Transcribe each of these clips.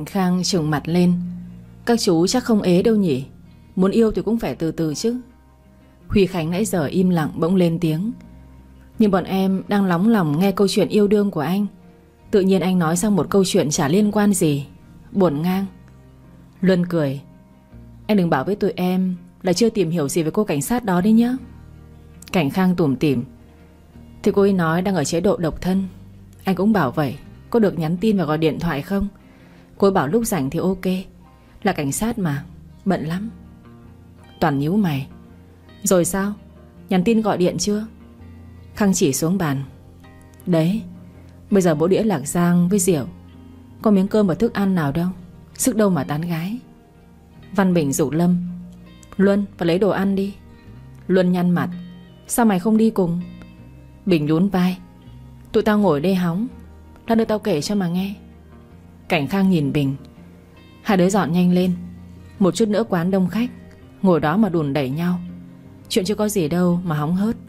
Khang trừng mặt lên. Các chú chắc không ế đâu nhỉ? Muốn yêu thì cũng phải từ từ chứ. Huy Khánh nãy giờ im lặng bỗng lên tiếng. Nhưng bọn em đang nóng lòng nghe câu chuyện yêu đương của anh. Tự nhiên anh nói sang một câu chuyện chả liên quan gì. Buồn ngang. Luân cười. Anh đừng bảo với tụi em là chưa tìm hiểu gì về cô cảnh sát đó đấy nhá. Cảnh Khang tủm tỉm. Thì cô ấy nói đang ở chế độ độc thân. Anh cũng bảo vậy. Có được nhắn tin và gọi điện thoại không? Cô ấy bảo lúc rảnh thì ok. Là cảnh sát mà, bận lắm. Toàn nhíu mày. Rồi sao? Nhắn tin gọi điện chưa? Khang chỉ xuống bàn. Đấy, bây giờ bố đĩa lạc rang với rượu. Có miếng cơm và thức ăn nào đâu. Sức đâu mà tán gái. Văn Bình rủ Lâm. Luân, vào lấy đồ ăn đi. Luân nhăn mặt. Sao mày không đi cùng? Bình nhún vai. Tụi tao ngồi đây hóng. Lát nữa tao kể cho mà nghe. Cảnh Khang nhìn Bình. Hai đứa dọn nhanh lên. Một chút nữa quán đông khách. Ngồi đó mà đùn đẩy nhau. Chuyện chưa có gì đâu mà hóng hớt.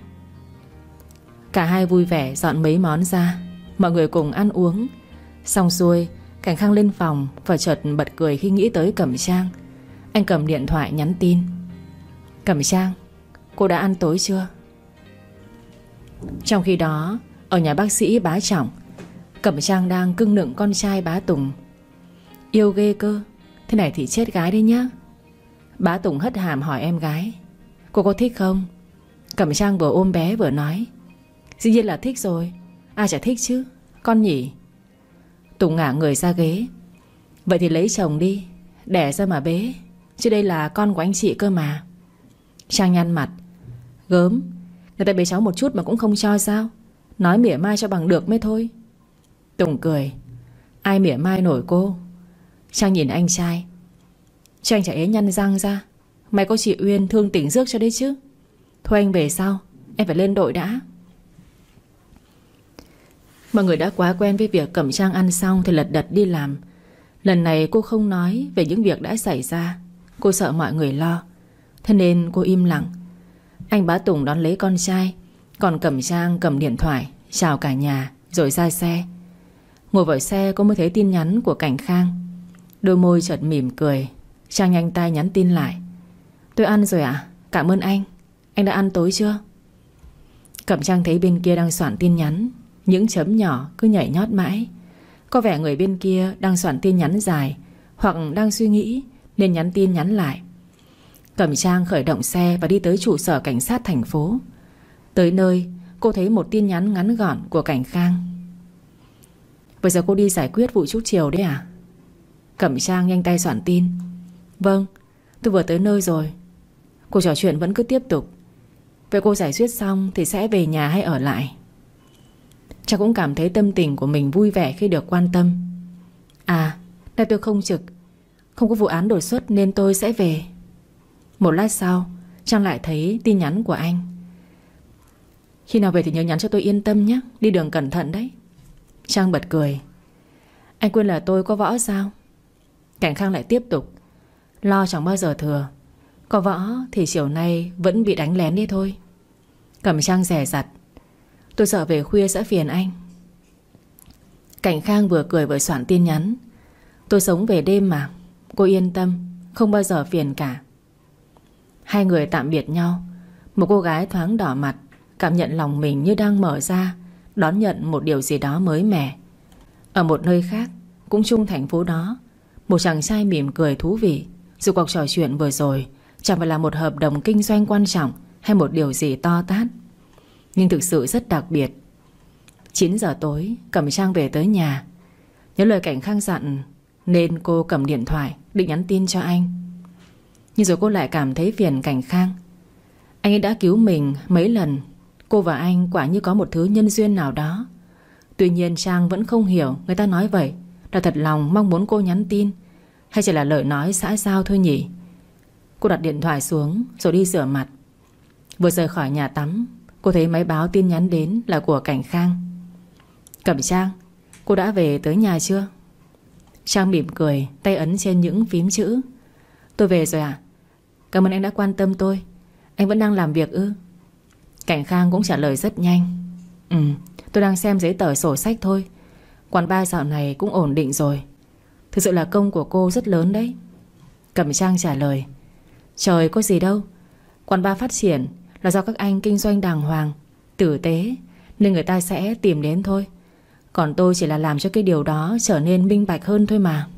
Cả hai vui vẻ dọn mấy món ra. Mọi người cùng ăn uống. Xong xuôi, Cảnh Khang lên phòng và chợt bật cười khi nghĩ tới Cẩm Trang. Anh cầm điện thoại nhắn tin. Cẩm Trang, cô đã ăn tối chưa? Trong khi đó, ở nhà bác sĩ Bá Trọng, Cẩm Trang đang cưng nựng con trai Bá Tùng. Yêu ghê cơ. Thế này thì chết gái đấy nhá. Bá Tùng hất hàm hỏi em gái. Cô có thích không? Cẩm Trang vừa ôm bé vừa nói. Dĩ nhiên là thích rồi. Ai chả thích chứ. Con nhỉ? Tùng ngả người ra ghế. Vậy thì lấy chồng đi. Đẻ ra mà bế. Chứ đây là con của anh chị cơ mà. Trang nhăn mặt. Gớm. Người ta bế cháu một chút mà cũng không cho sao? Nói mỉa mai cho bằng được mới thôi. Tùng cười. Ai mỉa mai nổi cô? Trang nhìn anh trai. Cho anh chả ế nhăn răng ra. Mày có chị Uyên thương tỉnh rước cho đấy chứ. Thôi anh về sau. Em phải lên đội đã. Mọi người đã quá quen với việc Cẩm Trang ăn xong thì lật đật đi làm. Lần này cô không nói về những việc đã xảy ra. Cô sợ mọi người lo. Thế nên cô im lặng. Anh Bá Tùng đón lấy con trai. Còn Cẩm Trang cầm điện thoại chào cả nhà rồi ra xe. Ngồi vào xe cô mới thấy tin nhắn của Cảnh Khang. Đôi môi chợt mỉm cười. Trang nhanh tay nhắn tin lại. Tôi ăn rồi ạ. Cảm ơn anh. Anh đã ăn tối chưa? Cẩm Trang thấy bên kia đang soạn tin nhắn. Những chấm nhỏ cứ nhảy nhót mãi. Có vẻ người bên kia đang soạn tin nhắn dài, hoặc đang suy nghĩ nên nhắn tin nhắn lại. Cẩm Trang khởi động xe và đi tới trụ sở cảnh sát thành phố. Tới nơi cô thấy một tin nhắn ngắn gọn của Cảnh Khang. Bây giờ cô đi giải quyết vụ chút chiều đấy à? Cẩm Trang nhanh tay soạn tin. Vâng, tôi vừa tới nơi rồi. Cuộc trò chuyện vẫn cứ tiếp tục. Vậy cô giải quyết xong thì sẽ về nhà hay ở lại? Cháu cũng cảm thấy tâm tình của mình vui vẻ khi được quan tâm. À, nay tôi không trực, không có vụ án đột xuất nên tôi sẽ về. Một lát sau Trang lại thấy tin nhắn của anh. Khi nào về thì nhớ nhắn cho tôi yên tâm nhé. Đi đường cẩn thận đấy. Trang bật cười. Anh quên là tôi có võ sao? Cảnh Khang lại tiếp tục. Lo chẳng bao giờ thừa. Có võ thì chiều nay vẫn bị đánh lén đi thôi. Cẩm Trang dè dặt. Tôi sợ về khuya sẽ phiền anh. Cảnh Khang vừa cười vừa soạn tin nhắn. Tôi sống về đêm mà. Cô yên tâm, không bao giờ phiền cả. Hai người tạm biệt nhau. Một cô gái thoáng đỏ mặt, cảm nhận lòng mình như đang mở ra, đón nhận một điều gì đó mới mẻ. Ở một nơi khác, cũng chung thành phố đó, một chàng trai mỉm cười thú vị. Dù cuộc trò chuyện vừa rồi chẳng phải là một hợp đồng kinh doanh quan trọng hay một điều gì to tát, nhưng thực sự rất đặc biệt. 9 giờ tối Cẩm Trang về tới nhà. Nhớ lời Cảnh Khang dặn nên cô cầm điện thoại định nhắn tin cho anh. Nhưng rồi cô lại cảm thấy phiền Cảnh Khang. Anh ấy đã cứu mình mấy lần. Cô và anh quả như có một thứ nhân duyên nào đó. Tuy nhiên Trang vẫn không hiểu người ta nói vậy là thật lòng mong muốn cô nhắn tin hay chỉ là lời nói xã giao thôi nhỉ. Cô đặt điện thoại xuống rồi đi rửa mặt. Vừa rời khỏi nhà tắm, cô thấy máy báo tin nhắn đến là của Cảnh Khang. Cẩm Trang, cô đã về tới nhà chưa? Trang mỉm cười, tay ấn trên những phím chữ. Tôi về rồi ạ. Cảm ơn anh đã quan tâm tôi. Anh vẫn đang làm việc ư? Cảnh Khang cũng trả lời rất nhanh. Tôi đang xem giấy tờ sổ sách thôi. Quán bar dạo này cũng ổn định rồi. Thực sự là công của cô rất lớn đấy. Cẩm Trang trả lời: Trời, có gì đâu. Quán bar phát triển là do các anh kinh doanh đàng hoàng, tử tế, nên người ta sẽ tìm đến thôi. Còn tôi chỉ là làm cho cái điều đó trở nên minh bạch hơn thôi mà.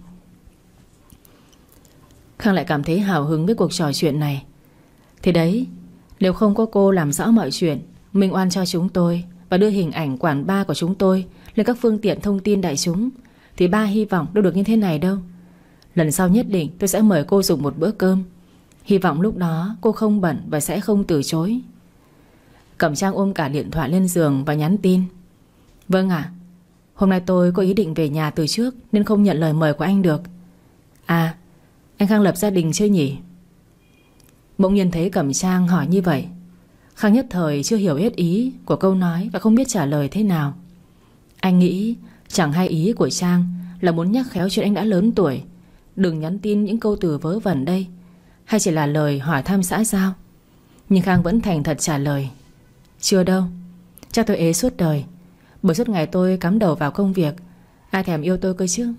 Khang lại cảm thấy hào hứng với cuộc trò chuyện này. Thì đấy, nếu không có cô làm rõ mọi chuyện, minh oan cho chúng tôi và đưa hình ảnh quán bar của chúng tôi lên các phương tiện thông tin đại chúng, thì ba hy vọng đâu được như thế này đâu. Lần sau nhất định tôi sẽ mời cô dùng một bữa cơm. Hy vọng lúc đó cô không bận và sẽ không từ chối. Cẩm Trang ôm cả điện thoại lên giường và nhắn tin: Vâng ạ, hôm nay tôi có ý định về nhà từ trước nên không nhận lời mời của anh được. À, anh Khang lập gia đình chưa nhỉ? Bỗng nhiên thấy Cẩm Trang hỏi như vậy, Khang nhất thời chưa hiểu hết ý của câu nói và không biết trả lời thế nào. Anh nghĩ chẳng hay ý của Trang là muốn nhắc khéo chuyện anh đã lớn tuổi, đừng nhắn tin những câu từ vớ vẩn đây, hay chỉ là lời hỏi thăm xã giao. Nhưng Khang vẫn thành thật trả lời: Chưa đâu, chắc tôi ế suốt đời, bởi suốt ngày tôi cắm đầu vào công việc, ai thèm yêu tôi cơ chứ.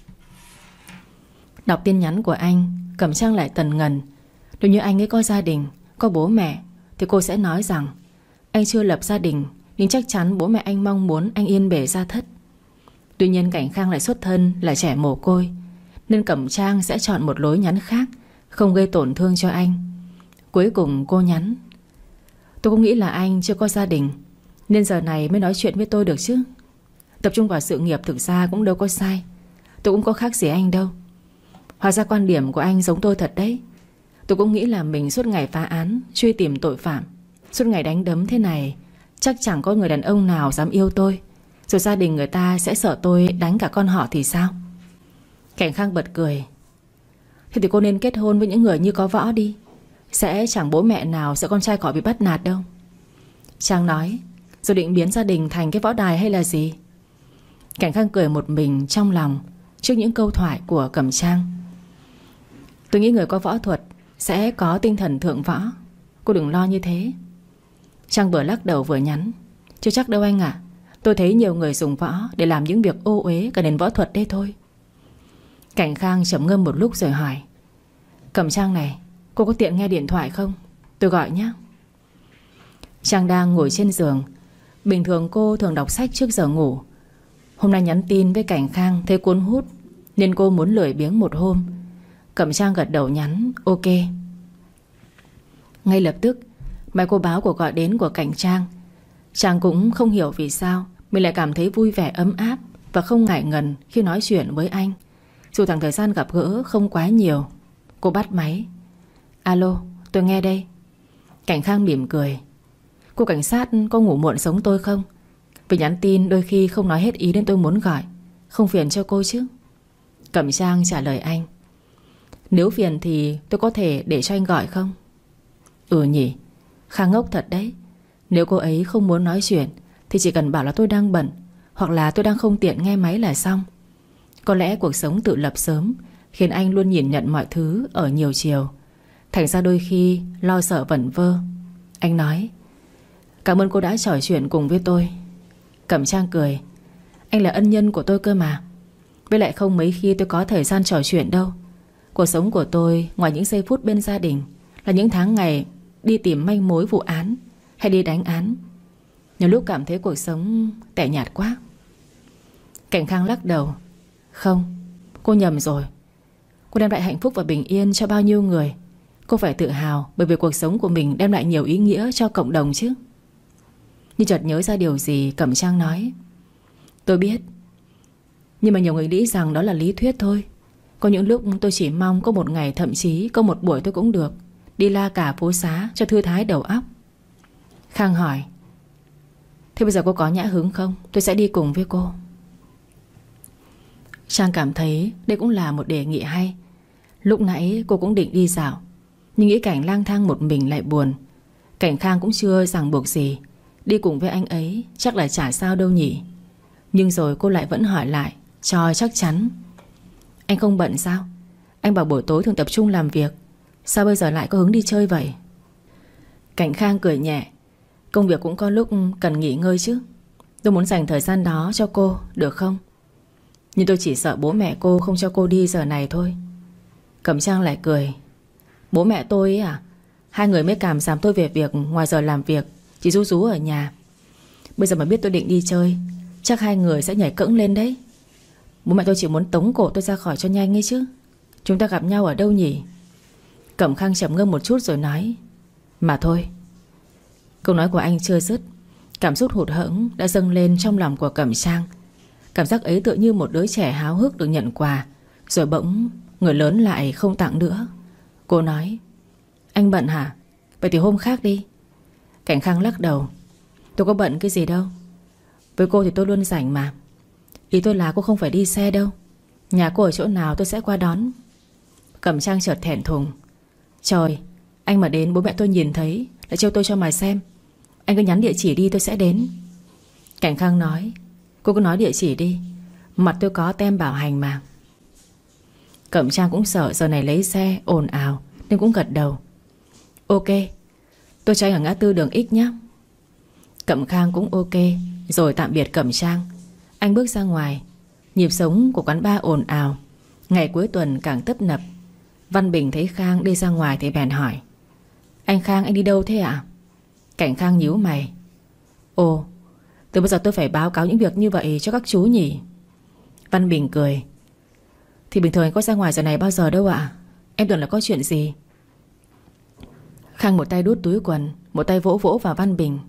Đọc tin nhắn của anh, Cẩm Trang lại tần ngần. Nếu như anh ấy có gia đình, có bố mẹ, thì cô sẽ nói rằng anh chưa lập gia đình, nhưng chắc chắn bố mẹ anh mong muốn anh yên bề gia thất. Tuy nhiên Cảnh Khang lại xuất thân là trẻ mồ côi, nên Cẩm Trang sẽ chọn một lối nhắn khác, không gây tổn thương cho anh. Cuối cùng cô nhắn: Tôi cũng nghĩ là anh chưa có gia đình, nên giờ này mới nói chuyện với tôi được chứ. Tập trung vào sự nghiệp thực ra cũng đâu có sai, tôi cũng có khác gì anh đâu. Hóa ra quan điểm của anh giống tôi thật đấy. Tôi cũng nghĩ là mình suốt ngày phá án, truy tìm tội phạm, suốt ngày đánh đấm thế này, chắc chẳng có người đàn ông nào dám yêu tôi. Rồi gia đình người ta sẽ sợ tôi đánh cả con họ thì sao? Cảnh Khang bật cười: Thế thì cô nên kết hôn với những người như có võ đi, sẽ chẳng bố mẹ nào sợ con trai họ bị bắt nạt đâu. Trang nói, rồi định biến gia đình thành cái võ đài hay là gì? Cảnh Khang cười một mình trong lòng trước những câu thoại của Cẩm Trang. Tôi nghĩ người có võ thuật sẽ có tinh thần thượng võ, cô đừng lo như thế. Trang vừa lắc đầu vừa nhắn: Chưa chắc đâu anh ạ, tôi thấy nhiều người dùng võ để làm những việc ô uế cả nền võ thuật đấy thôi. Cảnh Khang trầm ngâm một lúc rồi hỏi: Cẩm Trang này, cô có tiện nghe điện thoại không? Tôi gọi nhé. Trang đang ngồi trên giường. Bình thường cô thường đọc sách trước giờ ngủ. Hôm nay nhắn tin với Cảnh Khang thấy cuốn hút, nên cô muốn lười biếng một hôm. Cẩm Trang gật đầu nhắn ok. Ngay lập tức máy cô báo cuộc gọi đến của Cảnh Trang. Trang cũng không hiểu vì sao mình lại cảm thấy vui vẻ ấm áp và không ngại ngần khi nói chuyện với anh, dù thằng thời gian gặp gỡ không quá nhiều. Cô bắt máy: Alo, tôi nghe đây. Cảnh Khang mỉm cười: Cô cảnh sát có ngủ muộn giống tôi không? Vì nhắn tin đôi khi không nói hết ý nên tôi muốn gọi, không phiền cho cô chứ? Cẩm Trang trả lời anh: Nếu phiền thì tôi có thể để cho anh gọi không? Ừ nhỉ, Khang ngốc thật đấy. Nếu cô ấy không muốn nói chuyện thì chỉ cần bảo là tôi đang bận, hoặc là tôi đang không tiện nghe máy là xong. Có lẽ cuộc sống tự lập sớm khiến anh luôn nhìn nhận mọi thứ ở nhiều chiều, thành ra đôi khi lo sợ vẩn vơ. Anh nói: Cảm ơn cô đã trò chuyện cùng với tôi. Cẩm Trang cười: Anh là ân nhân của tôi cơ mà. Với lại không mấy khi tôi có thời gian trò chuyện đâu. Cuộc sống của tôi ngoài những giây phút bên gia đình là những tháng ngày đi tìm manh mối vụ án hay đi đánh án. Nhiều lúc cảm thấy cuộc sống tẻ nhạt quá. Cảnh Khang lắc đầu: Không, cô nhầm rồi. Cô đem lại hạnh phúc và bình yên cho bao nhiêu người. Cô phải tự hào bởi vì cuộc sống của mình đem lại nhiều ý nghĩa cho cộng đồng chứ. Như chợt nhớ ra điều gì, Cẩm Trang nói: Tôi biết, nhưng mà nhiều người nghĩ rằng đó là lý thuyết thôi. Có những lúc tôi chỉ mong có một ngày, thậm chí có một buổi tôi cũng được đi la cả phố xá cho thư thái đầu óc. Khang hỏi: Thế bây giờ cô có nhã hứng không? Tôi sẽ đi cùng với cô. Trang cảm thấy đây cũng là một đề nghị hay. Lúc nãy cô cũng định đi dạo, nhưng nghĩ cảnh lang thang một mình lại buồn. Cảnh Khang cũng chưa ràng buộc gì, đi cùng với anh ấy chắc là chả sao đâu nhỉ. Nhưng rồi cô lại vẫn hỏi lại cho chắc chắn: Anh không bận sao? Anh bảo buổi tối thường tập trung làm việc, sao bây giờ lại có hứng đi chơi vậy? Cảnh Khang cười nhẹ: Công việc cũng có lúc cần nghỉ ngơi chứ. Tôi muốn dành thời gian đó cho cô, được không? Nhưng tôi chỉ sợ bố mẹ cô không cho cô đi giờ này thôi. Cẩm Trang lại cười. Bố mẹ tôi ấy à? Hai người mới cảm giảm tôi về việc ngoài giờ làm việc, chỉ rú rú ở nhà. Bây giờ mà biết tôi định đi chơi, chắc hai người sẽ nhảy cẫng lên đấy. Bố mẹ tôi chỉ muốn tống cổ tôi ra khỏi cho nhanh ấy chứ. Chúng ta gặp nhau ở đâu nhỉ? Cẩm Khang trầm ngâm một chút rồi nói. Mà thôi. Câu nói của anh chưa dứt, cảm xúc hụt hẫng đã dâng lên trong lòng của Cẩm Trang. Cảm giác ấy tựa như một đứa trẻ háo hức được nhận quà, rồi bỗng người lớn lại không tặng nữa. Cô nói. Anh bận hả? Vậy thì hôm khác đi. Cảnh Khang lắc đầu. Tôi có bận cái gì đâu. Với cô thì tôi luôn rảnh mà. Ý tôi là cô không phải đi xe đâu. Nhà cô ở chỗ nào tôi sẽ qua đón. Cẩm Trang chợt thẹn thùng. Trời, anh mà đến bố mẹ tôi nhìn thấy lại trêu tôi cho mà xem. Anh cứ nhắn địa chỉ đi tôi sẽ đến. Cảnh Khang nói. Cô cứ nói địa chỉ đi. Mặt tôi có tem bảo hành mà. Cẩm Trang cũng sợ giờ này lấy xe ồn ào nên cũng gật đầu. Ok, tôi cho anh ở ngã tư đường X nhé. Cẩm Khang cũng ok, rồi tạm biệt Cẩm Trang. Anh bước ra ngoài. Nhịp sống của quán bar ồn ào. Ngày cuối tuần càng tấp nập. Văn Bình thấy Khang đi ra ngoài thì bèn hỏi. Anh Khang, anh đi đâu thế ạ? Cảnh Khang nhíu mày. Ồ, từ bao giờ tôi phải báo cáo những việc như vậy cho các chú nhỉ? Văn Bình cười. Thì bình thường anh có ra ngoài giờ này bao giờ đâu ạ. Em tưởng là có chuyện gì. Khang một tay đút túi quần, một tay vỗ vỗ vào Văn Bình.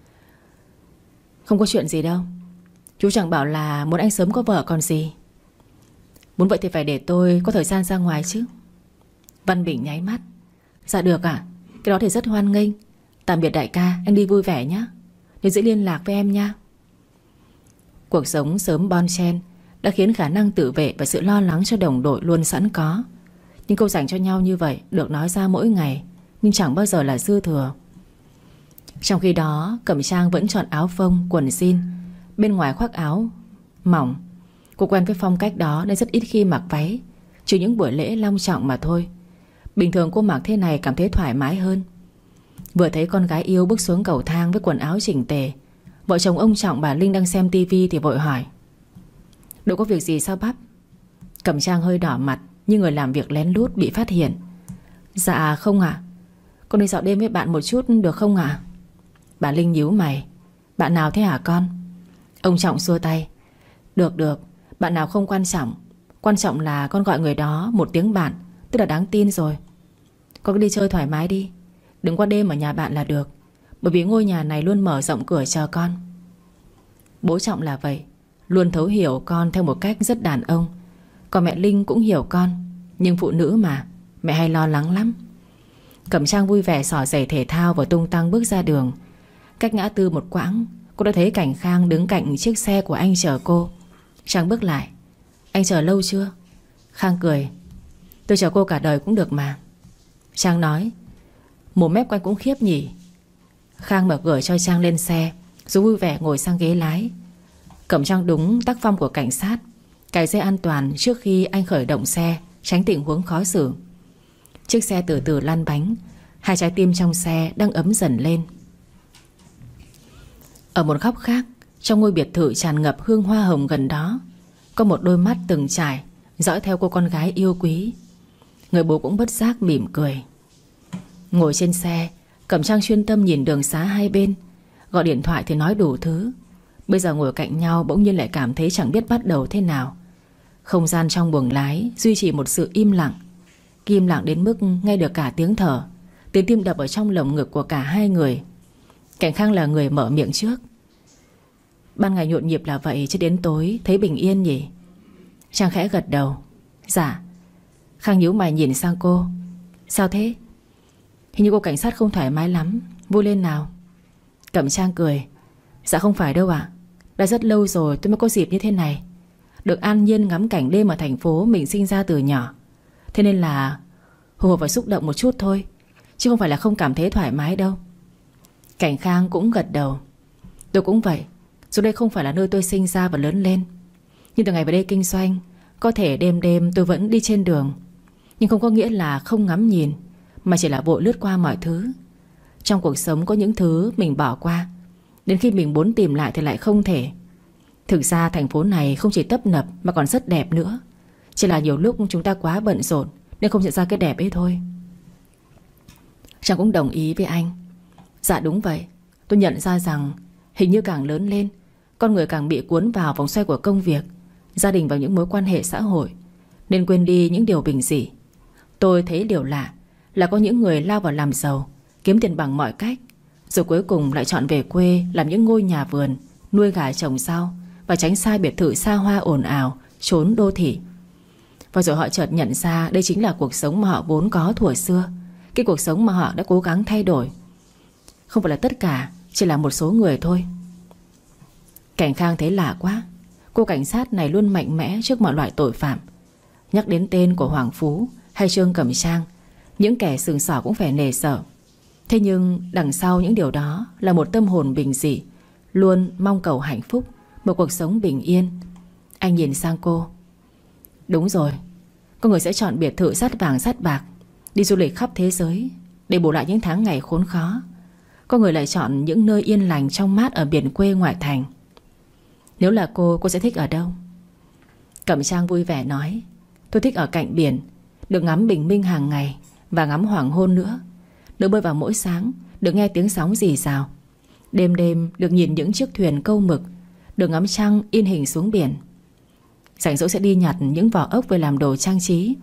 Không có chuyện gì đâu. Chú chẳng bảo là muốn anh sớm có vợ còn gì. Muốn vậy thì phải để tôi có thời gian ra ngoài chứ. Văn Bình nháy mắt. Dạ được ạ. Cái đó thì rất hoan nghênh. Tạm biệt đại ca, anh đi vui vẻ nhé. Nhớ giữ liên lạc với em nha. Cuộc sống sớm bon chen đã khiến khả năng tự vệ và sự lo lắng cho đồng đội luôn sẵn có. Nhưng câu dành cho nhau như vậy được nói ra mỗi ngày, nhưng chẳng bao giờ là dư thừa. Trong khi đó Cẩm Trang vẫn chọn áo phông, quần jean, bên ngoài khoác áo mỏng. Cô quen với phong cách đó nên rất ít khi mặc váy, trừ những buổi lễ long trọng mà thôi. Bình thường cô mặc thế này cảm thấy thoải mái hơn. Vừa thấy con gái yêu bước xuống cầu thang với quần áo chỉnh tề, vợ chồng ông Trọng bà Linh đang xem tivi thì vội hỏi. Đâu có việc gì sao bắp? Cẩm Trang hơi đỏ mặt như người làm việc lén lút bị phát hiện. Dạ không ạ. Con đi dạo đêm với bạn một chút được không ạ? Bà Linh nhíu mày. Bạn nào thế hả con? Ông Trọng xua tay. Được được, bạn nào không quan trọng. Quan trọng là con gọi người đó một tiếng bạn, tức là đáng tin rồi. Con cứ đi chơi thoải mái đi. Đừng qua đêm ở nhà bạn là được, bởi vì ngôi nhà này luôn mở rộng cửa chờ con. Bố Trọng là vậy, luôn thấu hiểu con theo một cách rất đàn ông. Còn mẹ Linh cũng hiểu con, nhưng phụ nữ mà, mẹ hay lo lắng lắm. Cẩm Trang vui vẻ xỏ giày thể thao và tung tăng bước ra đường. Cách ngã tư một quãng, cô đã thấy Cảnh Khang đứng cạnh chiếc xe của anh chờ cô. Trang bước lại. Anh chờ lâu chưa? Khang cười. Tôi chờ cô cả đời cũng được mà. Trang nói. Mồm mép của anh cũng khiếp nhỉ. Khang mở cửa cho Trang lên xe, rồi vui vẻ ngồi sang ghế lái. Cẩm Trang đúng tác phong của cảnh sát, cài dây an toàn trước khi anh khởi động xe, tránh tình huống khó xử. Chiếc xe từ từ lăn bánh. Hai trái tim trong xe đang ấm dần lên. Ở một góc khác, trong ngôi biệt thự tràn ngập hương hoa hồng gần đó, có một đôi mắt từng trải dõi theo cô con gái yêu quý. Người bố cũng bất giác mỉm cười. Ngồi trên xe, Cẩm Trang chuyên tâm nhìn đường xá hai bên. Gọi điện thoại thì nói đủ thứ. Bây giờ ngồi cạnh nhau bỗng nhiên lại cảm thấy chẳng biết bắt đầu thế nào. Không gian trong buồng lái duy trì một sự im lặng. Im lặng đến mức nghe được cả tiếng thở, tiếng tim đập ở trong lồng ngực của cả hai người. Cảnh Khang là người mở miệng trước. Ban ngày nhộn nhịp là vậy, chứ đến tối thấy bình yên nhỉ? Trang khẽ gật đầu. Dạ. Khang nhíu mày nhìn sang cô. Sao thế? Hình như cô cảnh sát không thoải mái lắm. Vui lên nào. Cẩm Trang cười. Dạ không phải đâu ạ. Đã rất lâu rồi tôi mới có dịp như thế này, được an nhiên ngắm cảnh đêm ở thành phố mình sinh ra từ nhỏ. Thế nên là hồi hộp và xúc động một chút thôi, chứ không phải là không cảm thấy thoải mái đâu. Cảnh Khang cũng gật đầu. Tôi cũng vậy. Dù đây không phải là nơi tôi sinh ra và lớn lên, nhưng từ ngày vào đây kinh doanh, có thể đêm đêm tôi vẫn đi trên đường. Nhưng không có nghĩa là không ngắm nhìn, mà chỉ là vội lướt qua mọi thứ. Trong cuộc sống có những thứ mình bỏ qua, đến khi mình muốn tìm lại thì lại không thể. Thực ra thành phố này không chỉ tấp nập mà còn rất đẹp nữa. Chỉ là nhiều lúc chúng ta quá bận rộn nên không nhận ra cái đẹp ấy thôi. Trang cũng đồng ý với anh. Dạ đúng vậy. Tôi nhận ra rằng hình như càng lớn lên, con người càng bị cuốn vào vòng xoay của công việc, gia đình và những mối quan hệ xã hội, nên quên đi những điều bình dị. Tôi thấy điều lạ là có những người lao vào làm giàu, kiếm tiền bằng mọi cách, rồi cuối cùng lại chọn về quê làm những ngôi nhà vườn, nuôi gà trồng rau và tránh xa biệt thự xa hoa ồn ào, trốn đô thị. Và rồi họ chợt nhận ra đây chính là cuộc sống mà họ vốn có thuở xưa, cái cuộc sống mà họ đã cố gắng thay đổi. Không phải là tất cả, chỉ là một số người thôi. Cảnh Khang thấy lạ quá. Cô cảnh sát này luôn mạnh mẽ trước mọi loại tội phạm. Nhắc đến tên của Hoàng Phú hay Trương Cẩm Trang, những kẻ sừng sỏ cũng phải nể sợ. Thế nhưng đằng sau những điều đó là một tâm hồn bình dị, luôn mong cầu hạnh phúc, một cuộc sống bình yên. Anh nhìn sang cô. Đúng rồi, có người sẽ chọn biệt thự sát vàng sát bạc, đi du lịch khắp thế giới để bù lại những tháng ngày khốn khó. Có người lại chọn những nơi yên lành trong mát ở biển quê ngoại thành. Nếu là cô sẽ thích ở đâu? Cẩm Trang vui vẻ nói, tôi thích ở cạnh biển, được ngắm bình minh hàng ngày và ngắm hoàng hôn nữa. Được bơi vào mỗi sáng, được nghe tiếng sóng rì rào. Đêm đêm được nhìn những chiếc thuyền câu mực, được ngắm trăng in hình xuống biển. Rảnh rỗi sẽ đi nhặt những vỏ ốc về làm đồ trang trí.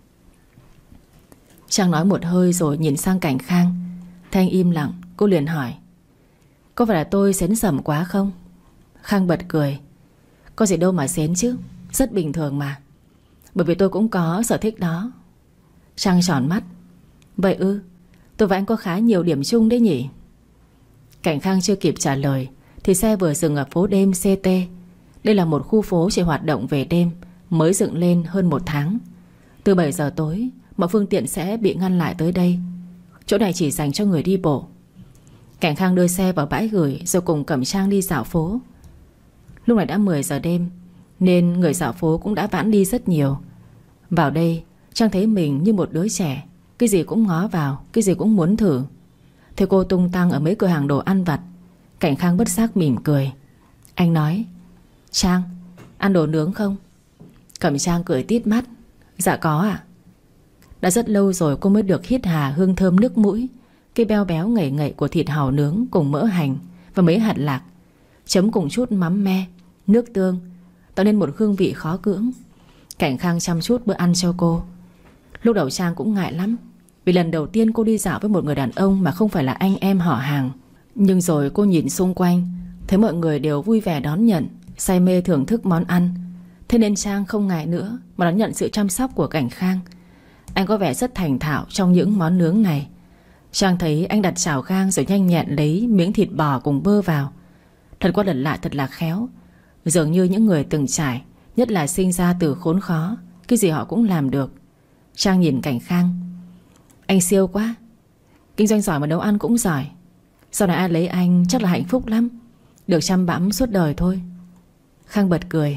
Trang nói một hơi rồi nhìn sang Cảnh Khang. Thấy anh im lặng, cô liền hỏi, có phải là tôi xến sẩm quá không? Khang bật cười. Có gì đâu mà xến chứ, rất bình thường mà. Bởi vì tôi cũng có sở thích đó. Trang tròn mắt. Vậy ư? Tôi và anh có khá nhiều điểm chung đấy nhỉ? Cảnh Khang chưa kịp trả lời thì xe vừa dừng ở phố đêm CT. Đây là một khu phố chỉ hoạt động về đêm, mới dựng lên hơn 1 tháng. Từ 7 giờ tối, mọi phương tiện sẽ bị ngăn lại tới đây. Chỗ này chỉ dành cho người đi bộ. Cảnh Khang đưa xe vào bãi gửi rồi cùng Cẩm Trang đi dạo phố. Lúc này đã 10 giờ đêm nên người dạo phố cũng đã vãn đi rất nhiều. Vào đây Trang thấy mình như một đứa trẻ, cái gì cũng ngó vào, cái gì cũng muốn thử. Thấy cô tung tăng ở mấy cửa hàng đồ ăn vặt, Cảnh Khang bất giác mỉm cười. Anh nói, Trang, ăn đồ nướng không? Cẩm Trang cười tít mắt. Dạ có ạ. Đã rất lâu rồi cô mới được hít hà hương thơm nước mũi, cái béo béo ngậy ngậy của thịt hàu nướng cùng mỡ hành và mấy hạt lạc, chấm cùng chút mắm me, nước tương, tạo nên một hương vị khó cưỡng. Cảnh Khang chăm chút bữa ăn cho cô. Lúc đầu Trang cũng ngại lắm, vì lần đầu tiên cô đi dạo với một người đàn ông mà không phải là anh em họ hàng. Nhưng rồi cô nhìn xung quanh, thấy mọi người đều vui vẻ đón nhận, say mê thưởng thức món ăn. Thế nên Trang không ngại nữa mà đón nhận sự chăm sóc của Cảnh Khang. Anh có vẻ rất thành thạo trong những món nướng này. Trang thấy anh đặt chảo gang rồi nhanh nhẹn lấy miếng thịt bò cùng bơ vào. Lần qua lần lại thật là khéo. Dường như những người từng trải, nhất là sinh ra từ khốn khó, cái gì họ cũng làm được. Trang nhìn Cảnh Khang. Anh siêu quá. Kinh doanh giỏi mà nấu ăn cũng giỏi. Sau này ai lấy anh chắc là hạnh phúc lắm, được chăm bẵm suốt đời thôi. Khang bật cười.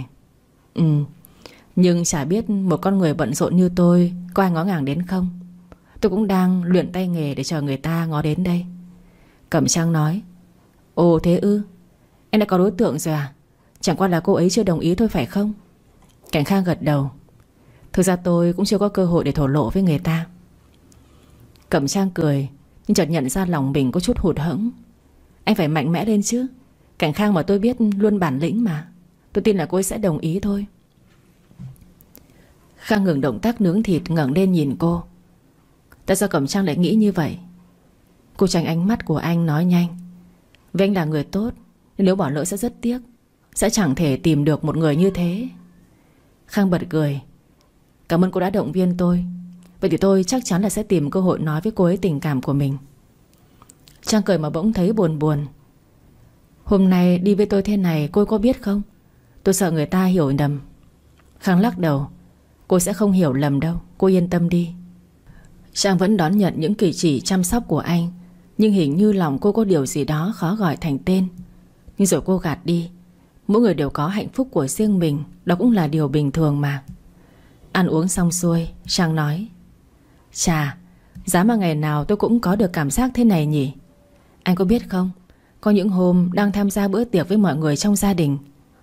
Nhưng chả biết một con người bận rộn như tôi có ai ngó ngàng đến không. Tôi cũng đang luyện tay nghề để chờ người ta ngó đến đây. Cẩm Trang nói. Ồ thế ư? Em đã có đối tượng rồi à? Chẳng qua là cô ấy chưa đồng ý thôi phải không? Cảnh Khang gật đầu. Thực ra tôi cũng chưa có cơ hội để thổ lộ với người ta. Cẩm Trang cười, nhưng chợt nhận ra lòng mình có chút hụt hẫng. Anh phải mạnh mẽ lên chứ. Cảnh Khang mà tôi biết luôn bản lĩnh mà. Tôi tin là cô ấy sẽ đồng ý thôi. Khang ngừng động tác nướng thịt, ngẩng lên nhìn cô. Tại sao Cẩm Trang lại nghĩ như vậy? Cô tránh ánh mắt của anh, nói nhanh. Vì anh là người tốt, nên nếu bỏ lỡ sẽ rất tiếc, sẽ chẳng thể tìm được một người như thế. Khang bật cười. Cảm ơn cô đã động viên tôi. Vậy thì tôi chắc chắn là sẽ tìm cơ hội nói với cô ấy tình cảm của mình. Trang cười mà bỗng thấy buồn buồn. Hôm nay đi với tôi thế này cô có biết không? Tôi sợ người ta hiểu nhầm. Khang lắc đầu. Cô sẽ không hiểu lầm đâu, cô yên tâm đi. Trang vẫn đón nhận những cử chỉ chăm sóc của anh, nhưng hình như lòng cô có điều gì đó khó gọi thành tên. Nhưng rồi cô gạt đi. Mỗi người đều có hạnh phúc của riêng mình, đó cũng là điều bình thường mà. Ăn uống xong xuôi, Trang nói. Chà, giá mà ngày nào tôi cũng có được cảm giác thế này nhỉ. Anh có biết không, có những hôm đang tham gia bữa tiệc với mọi người trong gia đình,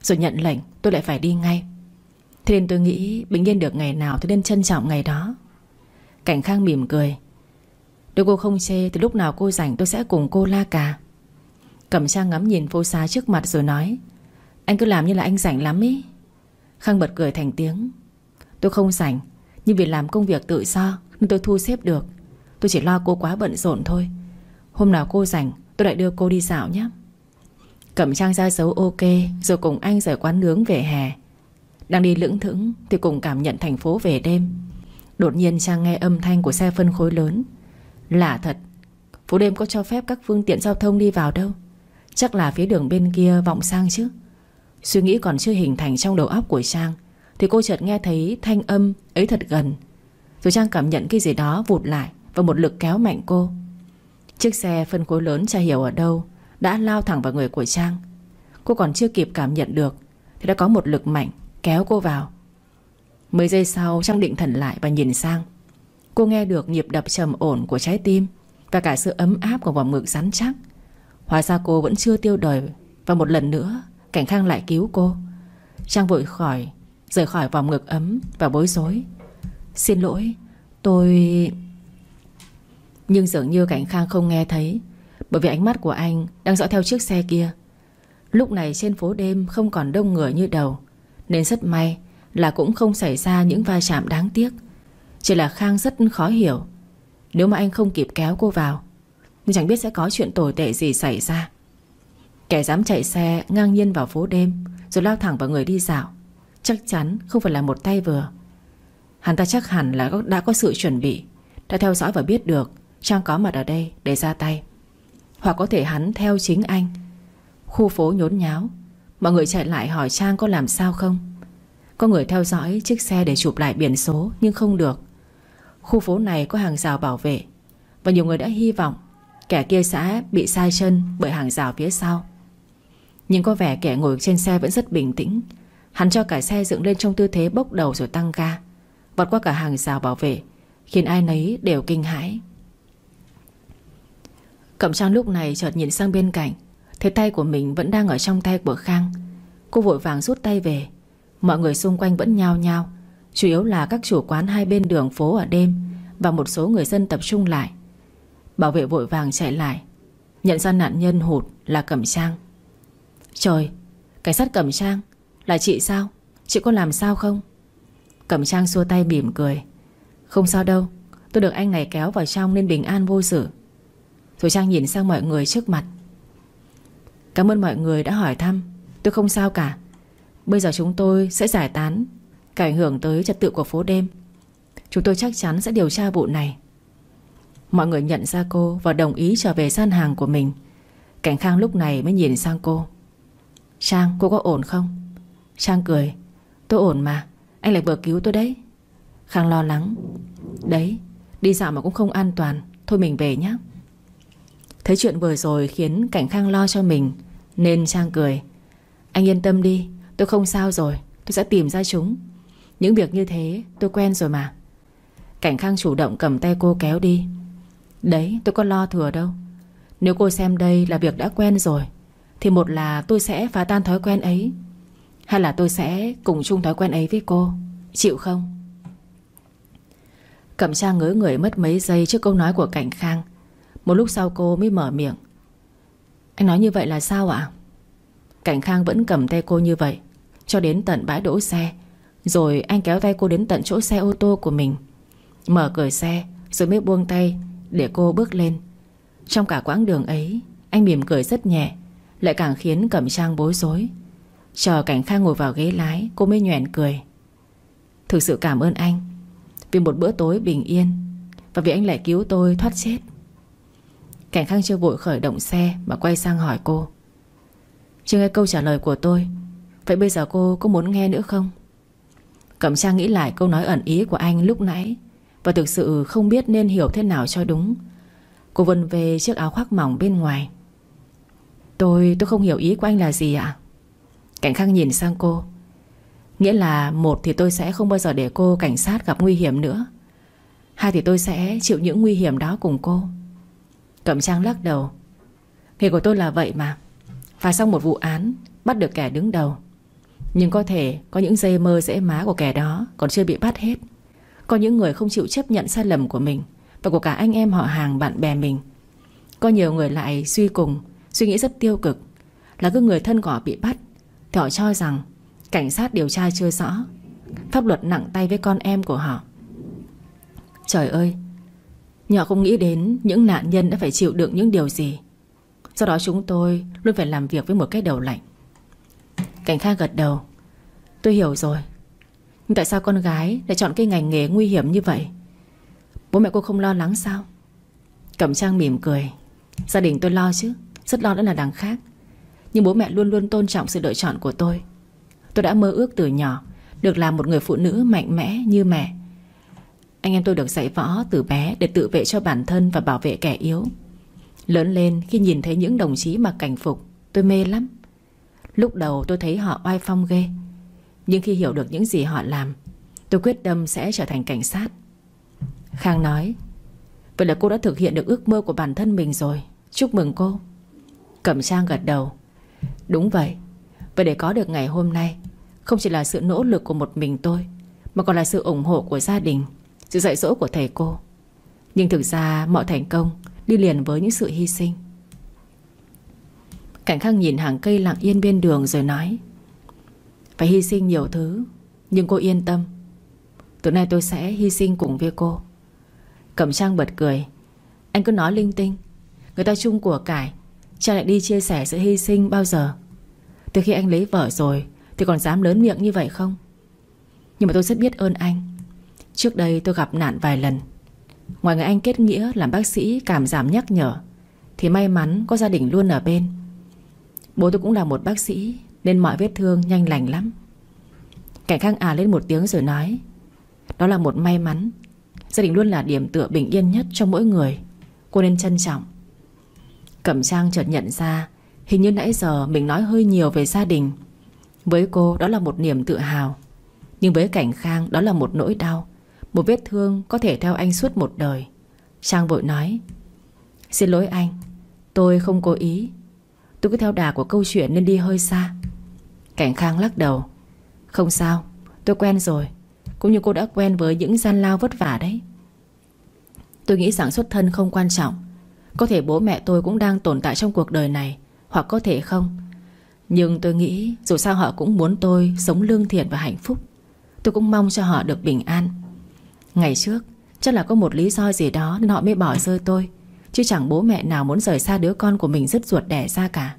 Rồi nhận lệnh tôi lại phải đi ngay. Thế nên tôi nghĩ bình yên được ngày nào tôi nên trân trọng ngày đó. Cảnh Khang mỉm cười. Nếu cô không chê thì lúc nào cô rảnh tôi sẽ cùng cô la cà. Cẩm Trang ngắm nhìn phố xá trước mặt rồi nói: Anh cứ làm như là anh rảnh lắm ý. Khang bật cười thành tiếng. Tôi không rảnh, nhưng vì làm công việc tự do nên tôi thu xếp được. Tôi chỉ lo cô quá bận rộn thôi. Hôm nào cô rảnh tôi lại đưa cô đi dạo nhé. Cẩm Trang ra dấu ok rồi cùng anh rời quán nướng về hè. Đang đi lững thững thì cùng cảm nhận thành phố về đêm. Đột nhiên Trang nghe âm thanh của xe phân khối lớn. Lạ thật, phố đêm có cho phép các phương tiện giao thông đi vào đâu. Chắc là phía đường bên kia vọng sang chứ. Suy nghĩ còn chưa hình thành trong đầu óc của Trang thì cô chợt nghe thấy thanh âm ấy thật gần. Rồi Trang cảm nhận cái gì đó vụt lại và một lực kéo mạnh cô. Chiếc xe phân khối lớn chả hiểu ở đâu đã lao thẳng vào người của Trang. Cô còn chưa kịp cảm nhận được thì đã có một lực mạnh kéo cô vào. Mấy giây sau Trang định thần lại và nhìn sang. Cô nghe được nhịp đập trầm ổn của trái tim và cả sự ấm áp của vòng ngực rắn chắc. Hóa ra cô vẫn chưa tiêu đời. Và một lần nữa Cảnh Khang lại cứu cô. Trang vội rời khỏi vòng ngực ấm và bối rối. Xin lỗi, tôi... Nhưng dường như Cảnh Khang không nghe thấy, bởi vì ánh mắt của anh đang dõi theo chiếc xe kia. Lúc này trên phố đêm không còn đông người như đầu, nên rất may là cũng không xảy ra những va chạm đáng tiếc. Chỉ là Khang rất khó hiểu. Nếu mà anh không kịp kéo cô vào thì chẳng biết sẽ có chuyện tồi tệ gì xảy ra. Kẻ dám chạy xe ngang nhiên vào phố đêm rồi lao thẳng vào người đi dạo chắc chắn không phải là một tay vừa. Hắn ta chắc hẳn là đã có sự chuẩn bị, đã theo dõi và biết được Trang có mặt ở đây để ra tay. Hoặc có thể hắn theo chính anh. Khu phố nhốn nháo, mọi người chạy lại hỏi Trang có làm sao không. Có người theo dõi chiếc xe để chụp lại biển số nhưng không được. Khu phố này có hàng rào bảo vệ, và nhiều người đã hy vọng kẻ kia sẽ bị sai chân bởi hàng rào phía sau. Nhưng có vẻ kẻ ngồi trên xe vẫn rất bình tĩnh. Hắn cho cả xe dựng lên trong tư thế bốc đầu rồi tăng ga, vọt qua cả hàng rào bảo vệ, khiến ai nấy đều kinh hãi. Cẩm Trang lúc này chợt nhìn sang bên cạnh, thấy tay của mình vẫn đang ở trong tay của Khang. Cô vội vàng rút tay về. Mọi người xung quanh vẫn nhao nhao, chủ yếu là các chủ quán hai bên đường phố ở đêm và một số người dân tập trung lại. Bảo vệ vội vàng chạy lại, nhận ra nạn nhân hụt là Cẩm Trang. Trời, cảnh sát Cẩm Trang, là chị sao? Chị có làm sao không? Cẩm Trang xua tay mỉm cười. Không sao đâu, tôi được anh này kéo vào trong nên bình an vô sự. Rồi Trang nhìn sang mọi người trước mặt. Cảm ơn mọi người đã hỏi thăm, tôi không sao cả. Bây giờ chúng tôi sẽ giải tán, cả ảnh hưởng tới trật tự của phố đêm. Chúng tôi chắc chắn sẽ điều tra vụ này. Mọi người nhận ra cô và đồng ý trở về gian hàng của mình. Cảnh Khang lúc này mới nhìn sang cô. Trang, cô có ổn không? Trang cười. Tôi ổn mà, anh lại vừa cứu tôi đấy. Khang lo lắng. Đấy, đi dạo mà cũng không an toàn, thôi mình về nhé. Thấy chuyện vừa rồi khiến Cảnh Khang lo cho mình nên Trang cười. Anh yên tâm đi, tôi không sao rồi, tôi sẽ tìm ra chúng. Những việc như thế tôi quen rồi mà. Cảnh Khang chủ động cầm tay cô kéo đi. Đấy, tôi có lo thừa đâu. Nếu cô xem đây là việc đã quen rồi thì một là tôi sẽ phá tan thói quen ấy, hay là tôi sẽ cùng chung thói quen ấy với cô. Chịu không? Cẩm Trang ngớ người mất mấy giây trước câu nói của Cảnh Khang. Một lúc sau cô mới mở miệng. Anh nói như vậy là sao ạ? Cảnh Khang vẫn cầm tay cô như vậy cho đến tận bãi đỗ xe. Rồi anh kéo tay cô đến tận chỗ xe ô tô của mình, mở cửa xe rồi mới buông tay để cô bước lên. Trong cả quãng đường ấy anh mỉm cười rất nhẹ, lại càng khiến Cẩm Trang bối rối. Chờ Cảnh Khang ngồi vào ghế lái, cô mới nhoẻn cười. Thực sự cảm ơn anh vì một bữa tối bình yên, và vì anh lại cứu tôi thoát chết. Cảnh Khang chưa vội khởi động xe mà quay sang hỏi cô. Chưa nghe câu trả lời của tôi, vậy bây giờ cô có muốn nghe nữa không? Cẩm Trang nghĩ lại câu nói ẩn ý của anh lúc nãy và thực sự không biết nên hiểu thế nào cho đúng. Cô vân về chiếc áo khoác mỏng bên ngoài. Tôi không hiểu ý của anh là gì ạ? Cảnh Khang nhìn sang cô. Nghĩa là một thì tôi sẽ không bao giờ để cô cảnh sát gặp nguy hiểm nữa, hai thì tôi sẽ chịu những nguy hiểm đó cùng cô. Cẩm Trang lắc đầu. Nghề của tôi là vậy mà. Phá xong một vụ án, bắt được kẻ đứng đầu, Nhưng có thể có những giây mơ dễ má của kẻ đó còn chưa bị bắt hết. Có những người không chịu chấp nhận sai lầm của mình và của cả anh em họ hàng bạn bè mình. Có nhiều người lại suy nghĩ rất tiêu cực, là cứ người thân của họ bị bắt thì họ cho rằng cảnh sát điều tra chưa rõ, pháp luật nặng tay với con em của họ. Trời ơi, nhưng họ không nghĩ đến những nạn nhân đã phải chịu đựng những điều gì. Do đó chúng tôi luôn phải làm việc với một cái đầu lạnh. Cảnh Khang gật đầu. Tôi hiểu rồi. Nhưng tại sao con gái lại chọn cái ngành nghề nguy hiểm như vậy? Bố mẹ cô không lo lắng sao? Cẩm Trang mỉm cười. Gia đình tôi lo chứ, rất lo, đó là đằng khác. Nhưng bố mẹ luôn luôn tôn trọng sự lựa chọn của tôi. Tôi đã mơ ước từ nhỏ được làm một người phụ nữ mạnh mẽ như mẹ. Anh em tôi được dạy võ từ bé để tự vệ cho bản thân và bảo vệ kẻ yếu. Lớn lên khi nhìn thấy những đồng chí mặc cảnh phục, tôi mê lắm. Lúc đầu tôi thấy họ oai phong ghê, nhưng khi hiểu được những gì họ làm, tôi quyết tâm sẽ trở thành cảnh sát. Khang nói. Vậy là cô đã thực hiện được ước mơ của bản thân mình rồi. Chúc mừng cô. Cẩm Trang gật đầu. Đúng vậy. Và để có được ngày hôm nay, không chỉ là sự nỗ lực của một mình tôi, mà còn là sự ủng hộ của gia đình, sự dạy dỗ của thầy cô. Nhưng thực ra mọi thành công đi liền với những sự hy sinh. Cảnh Khang nhìn hàng cây lặng yên bên đường rồi nói. Phải hy sinh nhiều thứ, nhưng cô yên tâm, từ nay tôi sẽ hy sinh cùng với cô. Cẩm Trang bật cười. Anh cứ nói linh tinh. Người ta chung của cải, cha lại đi chia sẻ sự hy sinh bao giờ? Từ khi anh lấy vợ rồi thì còn dám lớn miệng như vậy không? Nhưng mà tôi rất biết ơn anh. Trước đây tôi gặp nạn vài lần. Ngoài người anh kết nghĩa làm bác sĩ cảm giảm nhắc nhở, thì may mắn có gia đình luôn ở bên. Bố tôi cũng là một bác sĩ, nên mọi vết thương nhanh lành lắm. Cảnh Khang lên một tiếng rồi nói. Đó là một may mắn. Gia đình luôn là điểm tựa bình yên nhất trong mỗi người. Cô nên trân trọng. Cẩm Trang chợt nhận ra hình như nãy giờ mình nói hơi nhiều về gia đình. Với cô đó là một niềm tự hào, nhưng với Cảnh Khang đó là một nỗi đau, một vết thương có thể theo anh suốt một đời. Trang vội nói. Xin lỗi anh, tôi không cố ý. Tôi cứ theo đà của câu chuyện nên đi hơi xa. Cảnh Khang lắc đầu. Không sao, tôi quen rồi. Cũng như cô đã quen với những gian lao vất vả đấy. Tôi nghĩ rằng xuất thân không quan trọng. Có thể bố mẹ tôi cũng đang tồn tại trong cuộc đời này, hoặc có thể không. Nhưng tôi nghĩ dù sao họ cũng muốn tôi sống lương thiện và hạnh phúc. Tôi cũng mong cho họ được bình an. Ngày trước chắc là có một lý do gì đó nên họ mới bỏ rơi tôi, chứ chẳng bố mẹ nào muốn rời xa đứa con của mình dứt ruột đẻ ra cả.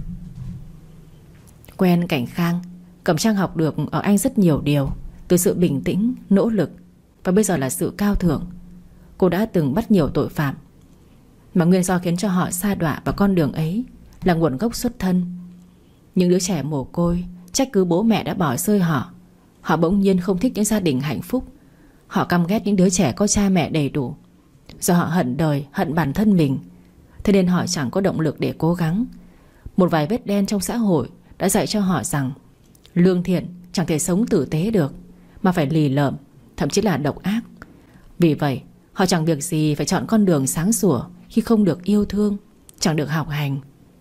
Quen Cảnh Khang, Cẩm Trang học được ở anh rất nhiều điều. Từ sự bình tĩnh, nỗ lực, và bây giờ là sự cao thượng. Cô đã từng bắt nhiều tội phạm, mà nguyên do khiến cho họ sa đọa vào con đường ấy là nguồn gốc xuất thân. Những đứa trẻ mồ côi trách cứ bố mẹ đã bỏ rơi họ. Họ bỗng nhiên không thích những gia đình hạnh phúc. Họ căm ghét những đứa trẻ có cha mẹ đầy đủ. Do họ hận đời, hận bản thân mình, thế nên họ chẳng có động lực để cố gắng. Một vài vết đen trong xã hội đã dạy cho họ rằng lương thiện chẳng thể sống tử tế được, mà phải lì lợm, thậm chí là độc ác. Vì vậy họ chẳng việc gì phải chọn con đường sáng sủa khi không được yêu thương, chẳng được học hành.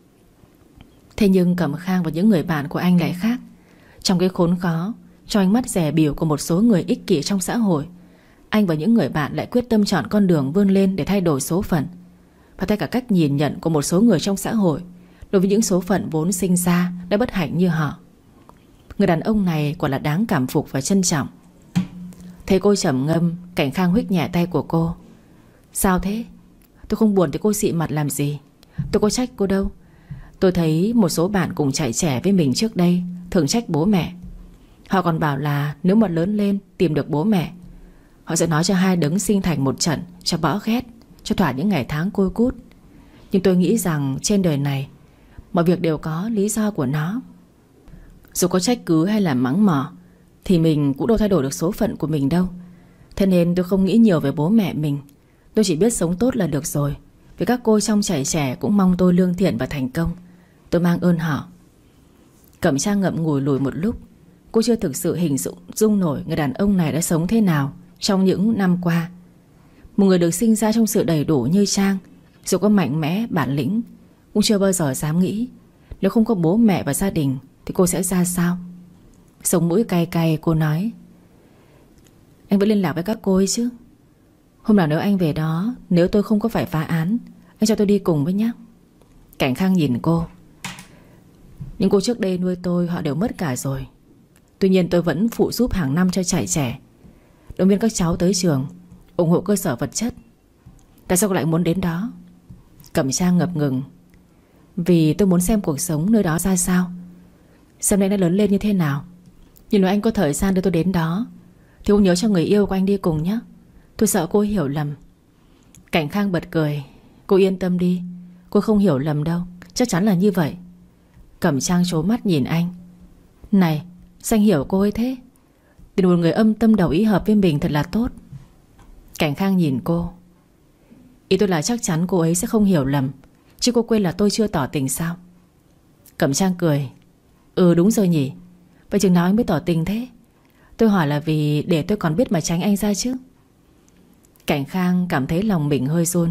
Thế nhưng Cẩm Khang và những người bạn của anh lại khác. Trong cái khốn khó, trong ánh mắt dè bỉu của một số người ích kỷ trong xã hội, anh và những người bạn lại quyết tâm chọn con đường vươn lên để thay đổi số phận, và thay cả cách nhìn nhận của một số người trong xã hội đối với những số phận vốn sinh ra đã bất hạnh như họ. Người đàn ông này quả là đáng cảm phục và trân trọng. Thấy cô trầm ngâm, Cảnh Khang huých nhẹ tay của cô. Sao thế? Tôi không buồn thì cô xị mặt làm gì? Tôi có trách cô đâu. Tôi thấy một số bạn cùng chạy trẻ với mình trước đây thường trách bố mẹ. Họ còn bảo là nếu mà lớn lên tìm được bố mẹ, họ sẽ nói cho hai đấng sinh thành một trận, cho bỏ ghét, cho thỏa những ngày tháng côi cút. Nhưng tôi nghĩ rằng trên đời này mọi việc đều có lý do của nó. Dù có trách cứ hay là mắng mỏ thì mình cũng đâu thay đổi được số phận của mình đâu. Thế nên tôi không nghĩ nhiều về bố mẹ mình. Tôi chỉ biết sống tốt là được rồi. Vì các cô trong chạy trẻ cũng mong tôi lương thiện và thành công. Tôi mang ơn họ. Cẩm Trang ngậm ngùi lùi một lúc. Cô chưa thực sự hình dung nổi người đàn ông này đã sống thế nào trong những năm qua. Một người được sinh ra trong sự đầy đủ như Trang, dù có mạnh mẽ, bản lĩnh, cũng chưa bao giờ dám nghĩ nếu không có bố mẹ và gia đình thì cô sẽ ra sao. Sống mũi cay cay cô nói: Anh vẫn liên lạc với các cô ấy chứ? Hôm nào nếu anh về đó, nếu tôi không có phải phá án, anh cho tôi đi cùng với nhé. Cảnh Khang nhìn cô: Những cô trước đây nuôi tôi họ đều mất cả rồi. Tuy nhiên tôi vẫn phụ giúp hàng năm cho trại trẻ, động viên các cháu tới trường, ủng hộ cơ sở vật chất. Tại sao cô lại muốn đến đó? Cẩm Trang ngập ngừng: Vì tôi muốn xem cuộc sống nơi đó ra sao, xem anh đã lớn lên như thế nào. Nhưng nếu anh có thời gian đưa tôi đến đó thì cũng nhớ cho người yêu của anh đi cùng nhé. Tôi sợ cô hiểu lầm. Cảnh Khang bật cười: Cô yên tâm đi, cô không hiểu lầm đâu, chắc chắn là như vậy. Cẩm Trang trố mắt nhìn anh: Này, sao anh hiểu cô ấy thế? Tìm một người âm tâm đầu ý hợp với mình thật là tốt. Cảnh Khang nhìn cô: Ý tôi là chắc chắn cô ấy sẽ không hiểu lầm. Chứ cô quên là tôi chưa tỏ tình sao? Cẩm Trang cười: Ừ đúng rồi nhỉ. Vậy chừng nào anh mới tỏ tình thế? Tôi hỏi là vì để tôi còn biết mà tránh anh ra chứ. Cảnh Khang cảm thấy lòng mình hơi run.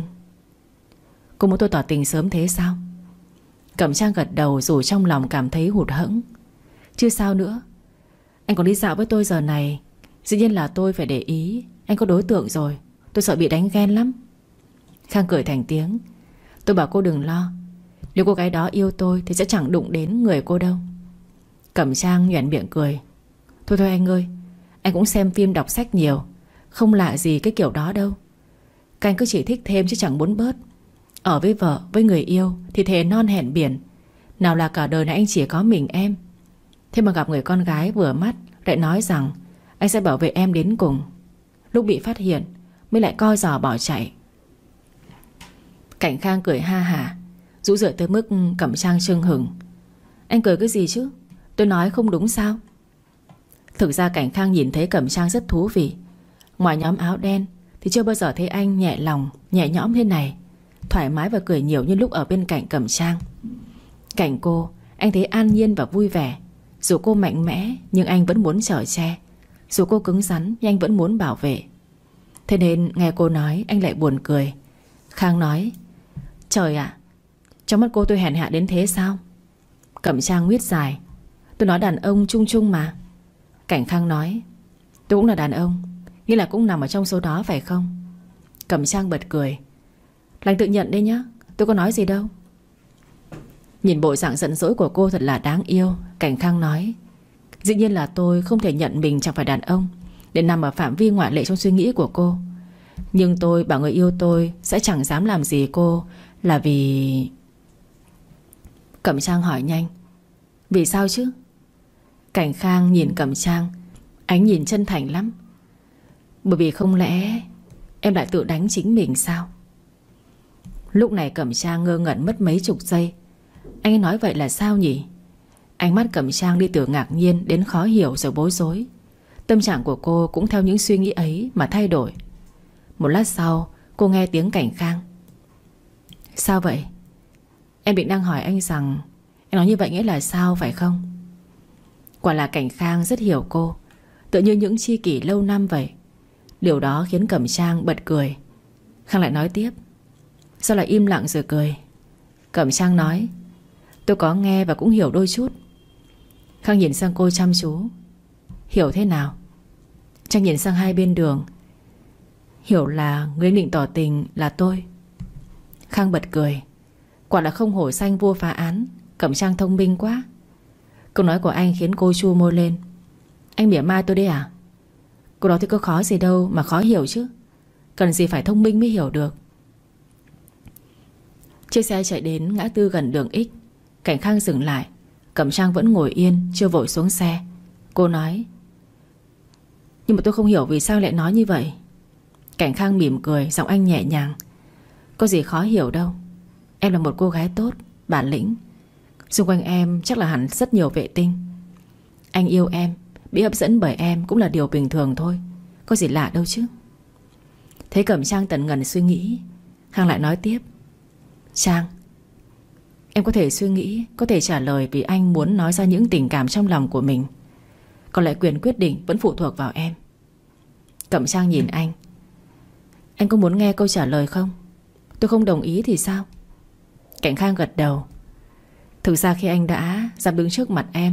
Cô muốn tôi tỏ tình sớm thế sao? Cẩm Trang gật đầu dù trong lòng cảm thấy hụt hẫng. Chứ sao nữa. Anh còn đi dạo với tôi giờ này, dĩ nhiên là tôi phải để ý. Anh có đối tượng rồi, tôi sợ bị đánh ghen lắm. Khang cười thành tiếng: Tôi bảo cô đừng lo. Nếu cô gái đó yêu tôi thì sẽ chẳng đụng đến người cô đâu. Cẩm Trang nhoẻn miệng cười: Thôi thôi anh ơi, anh cũng xem phim đọc sách nhiều, không lạ gì cái kiểu đó đâu. Các anh cứ chỉ thích thêm chứ chẳng muốn bớt. Ở với vợ, với người yêu thì thề non hẹn biển. Nào là cả đời này anh chỉ có mình em. Thế mà gặp người con gái vừa mắt lại nói rằng anh sẽ bảo vệ em đến cùng. Lúc bị phát hiện mới lại coi giò bỏ chạy. Cảnh Khang cười ha hả, rũ rượi tới mức Cẩm Trang chưng hửng. Anh cười cái gì chứ? Tôi nói không đúng sao? Thực ra Cảnh Khang nhìn thấy Cẩm Trang rất thú vị. Ngoài nhóm áo đen thì chưa bao giờ thấy anh nhẹ lòng, nhẹ nhõm thế này, thoải mái và cười nhiều như lúc ở bên cạnh Cẩm Trang. Cạnh cô, anh thấy an nhiên và vui vẻ. Dù cô mạnh mẽ nhưng anh vẫn muốn chở che. Dù cô cứng rắn nhưng anh vẫn muốn bảo vệ. Thế nên nghe cô nói anh lại buồn cười. Khang nói: Trời ạ, trong mắt cô tôi hèn hạ đến thế sao? Cẩm Trang nguyết dài: Tôi nói đàn ông chung chung mà. Cảnh Khang nói: Tôi cũng là đàn ông, nghĩa là cũng nằm ở trong số đó phải không? Cẩm Trang bật cười: Lành tự nhận đấy nhá, tôi có nói gì đâu. Nhìn bộ dạng giận dỗi của cô thật là đáng yêu. Cảnh Khang nói: Dĩ nhiên là tôi không thể nhận mình chẳng phải đàn ông để nằm ở phạm vi ngoại lệ trong suy nghĩ của cô. Nhưng tôi bảo người yêu tôi sẽ chẳng dám làm gì cô là vì... Cẩm Trang hỏi nhanh: Vì sao chứ? Cảnh Khang nhìn Cẩm Trang, ánh nhìn chân thành lắm. Bởi vì không lẽ em lại tự đánh chính mình sao? Lúc này Cẩm Trang ngơ ngẩn mất mấy chục giây. Anh ấy nói vậy là sao nhỉ? Ánh mắt Cẩm Trang đi từ ngạc nhiên đến khó hiểu rồi bối rối. Tâm trạng của cô cũng theo những suy nghĩ ấy mà thay đổi. Một lát sau cô nghe tiếng Cảnh Khang: Sao vậy? Em định đang hỏi anh rằng em nói như vậy nghĩa là sao phải không? Quả là Cảnh Khang rất hiểu cô, tựa như những tri kỷ lâu năm vậy. Điều đó khiến Cẩm Trang bật cười. Khang lại nói tiếp: Sao lại im lặng rồi cười? Cẩm Trang nói: Tôi có nghe và cũng hiểu đôi chút. Khang nhìn sang cô chăm chú: Hiểu thế nào? Trang nhìn sang hai bên đường: Hiểu là người định tỏ tình là tôi. Khang bật cười. Quả là không hổ danh vua phá án. Cẩm Trang thông minh quá. Câu nói của anh khiến cô chua môi lên. Anh mỉa mai tôi đấy à? Câu đó thì có khó gì đâu mà khó hiểu chứ. Cần gì phải thông minh mới hiểu được. Chiếc xe chạy đến ngã tư gần đường X. Cảnh Khang dừng lại. Cẩm Trang vẫn ngồi yên, chưa vội xuống xe. Cô nói: Nhưng mà tôi không hiểu vì sao lại nói như vậy. Cảnh Khang mỉm cười, giọng anh nhẹ nhàng: Có gì khó hiểu đâu. Em là một cô gái tốt, bản lĩnh. Xung quanh em chắc là hẳn rất nhiều vệ tinh. Anh yêu em, bị hấp dẫn bởi em cũng là điều bình thường thôi. Có gì lạ đâu chứ. Thấy Cẩm Trang tần ngần suy nghĩ, Khang lại nói tiếp: Trang, em có thể suy nghĩ, có thể trả lời vì anh muốn nói ra những tình cảm trong lòng của mình. Còn lại quyền quyết định vẫn phụ thuộc vào em. Cẩm Trang nhìn anh: Anh có muốn nghe câu trả lời không? Tôi không đồng ý thì sao? Cảnh Khang gật đầu. Thực ra khi anh đã dám đứng trước mặt em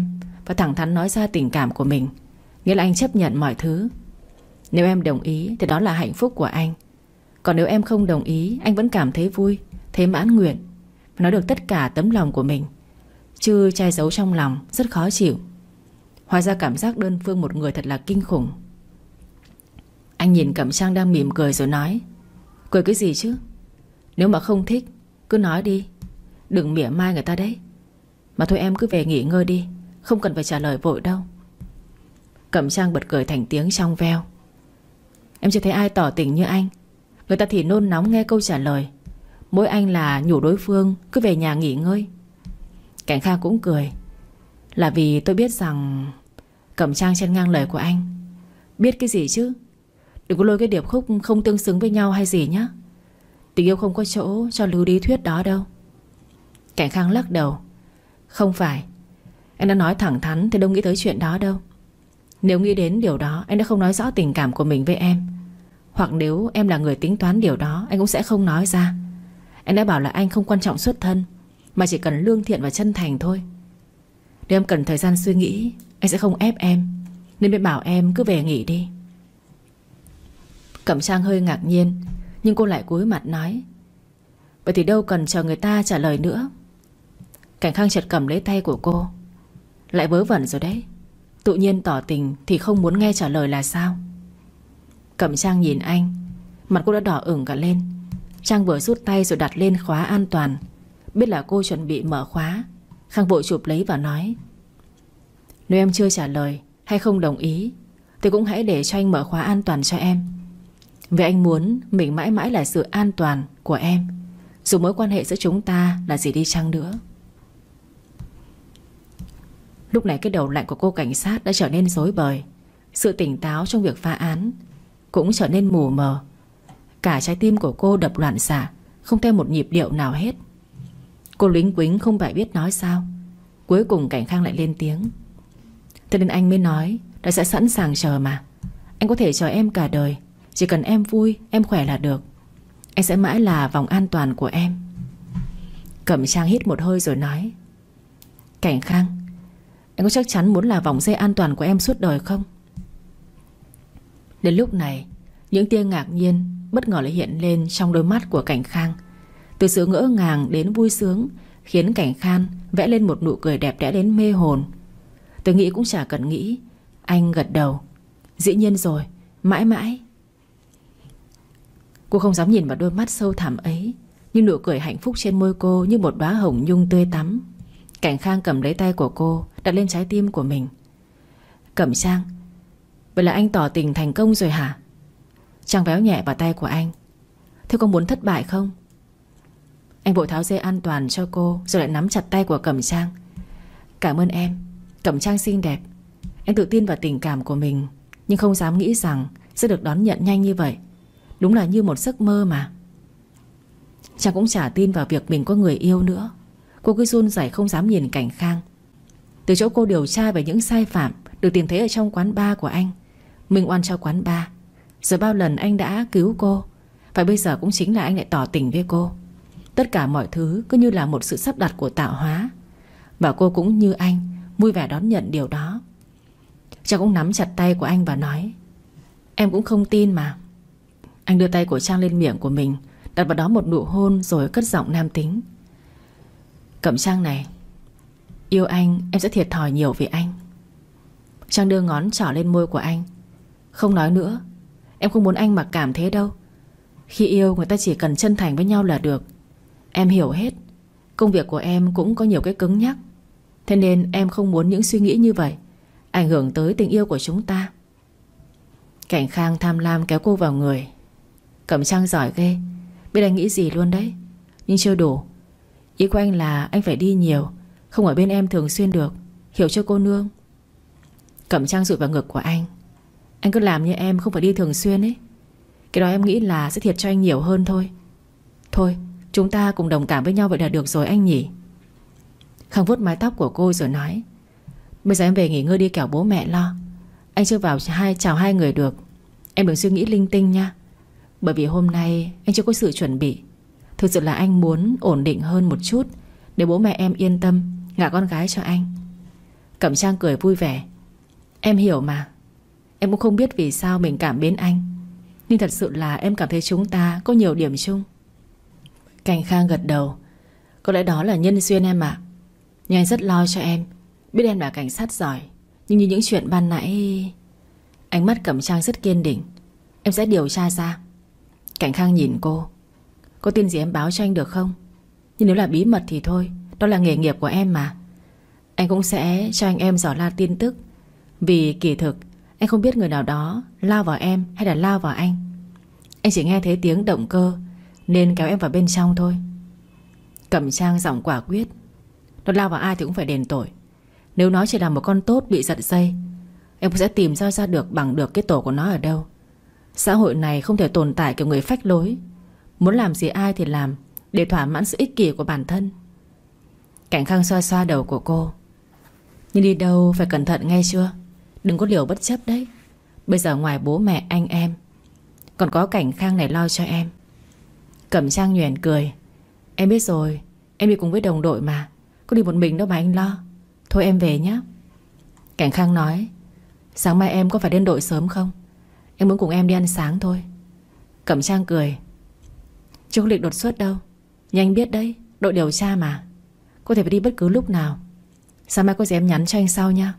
và thẳng thắn nói ra tình cảm của mình, nghĩa là anh chấp nhận mọi thứ. Nếu em đồng ý thì đó là hạnh phúc của anh. Còn nếu em không đồng ý, anh vẫn cảm thấy vui, thấy mãn nguyện, nói được tất cả tấm lòng của mình, chứ che giấu trong lòng rất khó chịu. Hóa ra cảm giác đơn phương một người thật là kinh khủng. Anh nhìn Cẩm Trang đang mỉm cười rồi nói: cười cái gì chứ? Nếu mà không thích cứ nói đi, đừng mỉa mai người ta đấy. Mà thôi em cứ về nghỉ ngơi đi, không cần phải trả lời vội đâu. Cẩm Trang bật cười thành tiếng trong veo. Em chưa thấy ai tỏ tình như anh. Người ta thì nôn nóng nghe câu trả lời, mỗi anh là nhủ đối phương cứ về nhà nghỉ ngơi. Cảnh Khang cũng cười. Là vì tôi biết rằng... Cẩm Trang chen ngang lời của anh. Biết cái gì chứ? Đừng có lôi cái điệp khúc không tương xứng với nhau hay gì nhá. Tình yêu không có chỗ cho lưu lý thuyết đó đâu. Cảnh Khang lắc đầu. Không phải, anh đã nói thẳng thắn thì đâu nghĩ tới chuyện đó đâu. Nếu nghĩ đến điều đó, anh đã không nói rõ tình cảm của mình với em. Hoặc nếu em là người tính toán điều đó, anh cũng sẽ không nói ra. Anh đã bảo là anh không quan trọng xuất thân, mà chỉ cần lương thiện và chân thành thôi. Nếu em cần thời gian suy nghĩ, anh sẽ không ép em, nên mới bảo em cứ về nghỉ đi. Cẩm Trang hơi ngạc nhiên, nhưng cô lại cúi mặt nói: vậy thì đâu cần chờ người ta trả lời nữa. Cảnh Khang chợt cầm lấy tay của cô. Lại vớ vẩn rồi đấy. Tự nhiên tỏ tình thì không muốn nghe trả lời là sao? Cẩm Trang nhìn anh, mặt cô đã đỏ ửng cả lên. Trang vừa rút tay rồi đặt lên khóa an toàn. Biết là cô chuẩn bị mở khóa, Khang vội chụp lấy và nói: nếu em chưa trả lời hay không đồng ý thì cũng hãy để cho anh mở khóa an toàn cho em. Vì anh muốn mình mãi mãi là sự an toàn của em, dù mối quan hệ giữa chúng ta là gì đi chăng nữa. Lúc này cái đầu lạnh của cô cảnh sát đã trở nên rối bời. Sự tỉnh táo trong việc phá án cũng trở nên mù mờ. Cả trái tim của cô đập loạn xạ, không theo một nhịp điệu nào hết. Cô lính quính không phải biết nói sao. Cuối cùng Cảnh Khang lại lên tiếng: thế nên anh mới nói đã sẽ sẵn sàng chờ mà. Anh có thể chờ em cả đời. Chỉ cần em vui, em khỏe là được. Anh sẽ mãi là vòng an toàn của em. Cẩm Trang hít một hơi rồi nói: Cảnh Khang, anh có chắc chắn muốn là vòng dây an toàn của em suốt đời không? Đến lúc này, những tia ngạc nhiên bất ngờ lại hiện lên trong đôi mắt của Cảnh Khang. Từ sự ngỡ ngàng đến vui sướng khiến Cảnh Khang vẽ lên một nụ cười đẹp đẽ đến mê hồn. Tôi nghĩ cũng chả cần nghĩ, anh gật đầu. Dĩ nhiên rồi, mãi mãi. Cô không dám nhìn vào đôi mắt sâu thẳm ấy, nhưng nụ cười hạnh phúc trên môi cô như một đóa hồng nhung tươi tắm. Cảnh Khang cầm lấy tay của cô, đặt lên trái tim của mình. Cẩm Trang, vậy là anh tỏ tình thành công rồi hả? Trang véo nhẹ vào tay của anh. Thế có muốn thất bại không? Anh vội tháo dây an toàn cho cô, rồi lại nắm chặt tay của Cẩm Trang. Cảm ơn em, Cẩm Trang xinh đẹp. Anh tự tin vào tình cảm của mình, nhưng không dám nghĩ rằng sẽ được đón nhận nhanh như vậy. Đúng là như một giấc mơ mà. Trang cũng chả tin vào việc mình có người yêu nữa. Cô cứ run rẩy không dám nhìn Cảnh Khang. Từ chỗ cô điều tra về những sai phạm được tìm thấy ở trong quán bar của anh, minh oan cho quán bar, rồi bao lần anh đã cứu cô, và bây giờ cũng chính là anh lại tỏ tình với cô. Tất cả mọi thứ cứ như là một sự sắp đặt của tạo hóa, và cô cũng như anh vui vẻ đón nhận điều đó. Trang cũng nắm chặt tay của anh và nói: Em cũng không tin mà. Anh đưa tay của Trang lên miệng của mình, đặt vào đó một nụ hôn, rồi cất giọng nam tính: Cẩm Trang này, yêu anh em sẽ thiệt thòi nhiều vì anh. Trang đưa ngón trỏ lên môi của anh. Không nói nữa, em không muốn anh mặc cảm thế đâu. Khi yêu người ta chỉ cần chân thành với nhau là được. Em hiểu hết. Công việc của em cũng có nhiều cái cứng nhắc, thế nên em không muốn những suy nghĩ như vậy ảnh hưởng tới tình yêu của chúng ta. Cảnh Khang tham lam kéo cô vào người. Cẩm Trang giỏi ghê, biết anh nghĩ gì luôn đấy. Nhưng chưa đủ. Ý của anh là anh phải đi nhiều, không ở bên em thường xuyên được. Hiểu cho cô nương. Cẩm Trang dụi vào ngực của anh. Anh cứ làm như em không phải đi thường xuyên ấy. Cái đó em nghĩ là sẽ thiệt cho anh nhiều hơn thôi. Thôi chúng ta cùng đồng cảm với nhau vậy là được rồi anh nhỉ. Khang vuốt mái tóc của cô rồi nói: Bây giờ em về nghỉ ngơi đi, kẻo bố mẹ lo. Anh chưa vào chào hai người được. Em đừng suy nghĩ linh tinh nha. Bởi vì hôm nay anh chưa có sự chuẩn bị. Thực sự là anh muốn ổn định hơn một chút, để bố mẹ em yên tâm gả con gái cho anh. Cẩm Trang cười vui vẻ. Em hiểu mà. Em cũng không biết vì sao mình cảm mến anh, nhưng thật sự là em cảm thấy chúng ta có nhiều điểm chung. Cảnh Khang gật đầu. Có lẽ đó là nhân duyên em ạ. Nhưng anh rất lo cho em. Biết em là cảnh sát giỏi, nhưng như những chuyện ban nãy... Ánh mắt Cẩm Trang rất kiên định. Em sẽ điều tra ra. Cảnh Khang nhìn cô. Có tin gì em báo cho anh được không? Nhưng nếu là bí mật thì thôi, đó là nghề nghiệp của em mà. Anh cũng sẽ cho anh em dò la tin tức. Vì kỳ thực anh không biết người nào đó lao vào em hay là lao vào anh. Anh chỉ nghe thấy tiếng động cơ nên kéo em vào bên trong thôi. Cẩm Trang giọng quả quyết. Nó lao vào ai thì cũng phải đền tội. Nếu nó chỉ là một con tốt bị giật dây, em cũng sẽ tìm ra được bằng được cái tổ của nó ở đâu. Xã hội này không thể tồn tại kiểu người phách lối, muốn làm gì ai thì làm, để thỏa mãn sự ích kỷ của bản thân. Cảnh Khang xoa xoa đầu của cô. Nhưng đi đâu phải cẩn thận nghe chưa? Đừng có liều bất chấp đấy. Bây giờ ngoài bố mẹ anh em còn có Cảnh Khang này lo cho em. Cẩm Trang nhoẻn cười. Em biết rồi, em đi cùng với đồng đội mà, có đi một mình đâu mà anh lo. Thôi em về nhé. Cảnh Khang nói. Sáng mai em có phải đến đội sớm không? Em muốn cùng em đi ăn sáng thôi. Cẩm Trang cười. Chưa có lịch đột xuất đâu, nhưng anh biết đấy, đội điều tra mà, có thể phải đi bất cứ lúc nào. Sáng mai có gì em nhắn cho anh sau nha.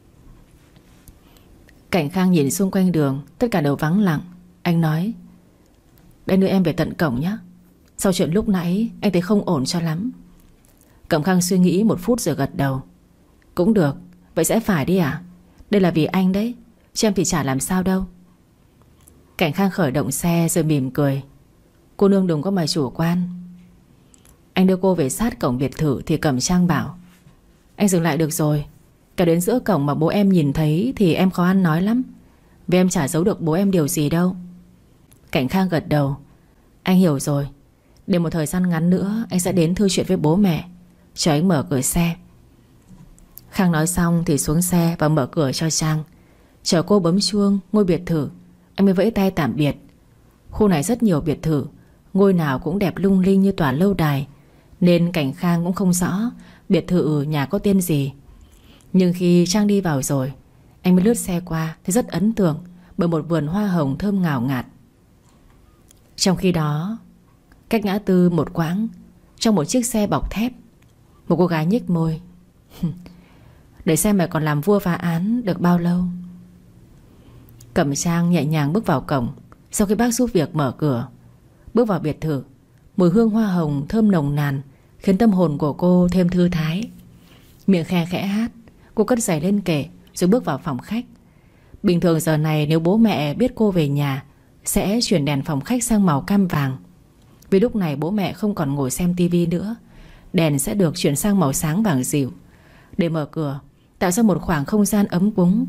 Cảnh Khang nhìn xung quanh đường, tất cả đều vắng lặng. Anh nói. Đây đưa em về tận cổng nhé. Sau chuyện lúc nãy anh thấy không ổn cho lắm. Cẩm Khang suy nghĩ một phút rồi gật đầu. Cũng được, vậy sẽ phải đi à? Đây là vì anh đấy, chứ em thì chả làm sao đâu. Cảnh Khang khởi động xe rồi mỉm cười. Cô nương đừng có mà chủ quan. Anh đưa cô về sát cổng biệt thự thì Cẩm Trang bảo. Anh dừng lại được rồi. Cả đến giữa cổng mà bố em nhìn thấy thì em khó ăn nói lắm, vì em chả giấu được bố em điều gì đâu. Cảnh Khang gật đầu. Anh hiểu rồi. Để một thời gian ngắn nữa anh sẽ đến thư chuyện với bố mẹ. Chờ anh mở cửa xe. Khang nói xong thì xuống xe và mở cửa cho Trang. Chờ cô bấm chuông ngôi biệt thự, anh mới vẫy tay tạm biệt. Khu này rất nhiều biệt thự, ngôi nào cũng đẹp lung linh như tòa lâu đài, nên Cảnh Khang cũng không rõ biệt thự nhà có tên gì. Nhưng khi Trang đi vào rồi, anh mới lướt xe qua thì rất ấn tượng bởi một vườn hoa hồng thơm ngào ngạt. Trong khi đó, cách ngã tư một quãng, trong một chiếc xe bọc thép, một cô gái nhếch môi. Để xem mày còn làm vua phá án được bao lâu. Cẩm Trang nhẹ nhàng bước vào cổng. Sau khi bác giúp việc mở cửa, bước vào biệt thự, mùi hương hoa hồng thơm nồng nàn khiến tâm hồn của cô thêm thư thái. Miệng khe khẽ hát. Cô cất giày lên kệ rồi bước vào phòng khách. Bình thường giờ này nếu bố mẹ biết cô về nhà sẽ chuyển đèn phòng khách sang màu cam vàng. Vì lúc này bố mẹ không còn ngồi xem tivi nữa, đèn sẽ được chuyển sang màu sáng vàng dịu để mở cửa, tạo ra một khoảng không gian ấm cúng.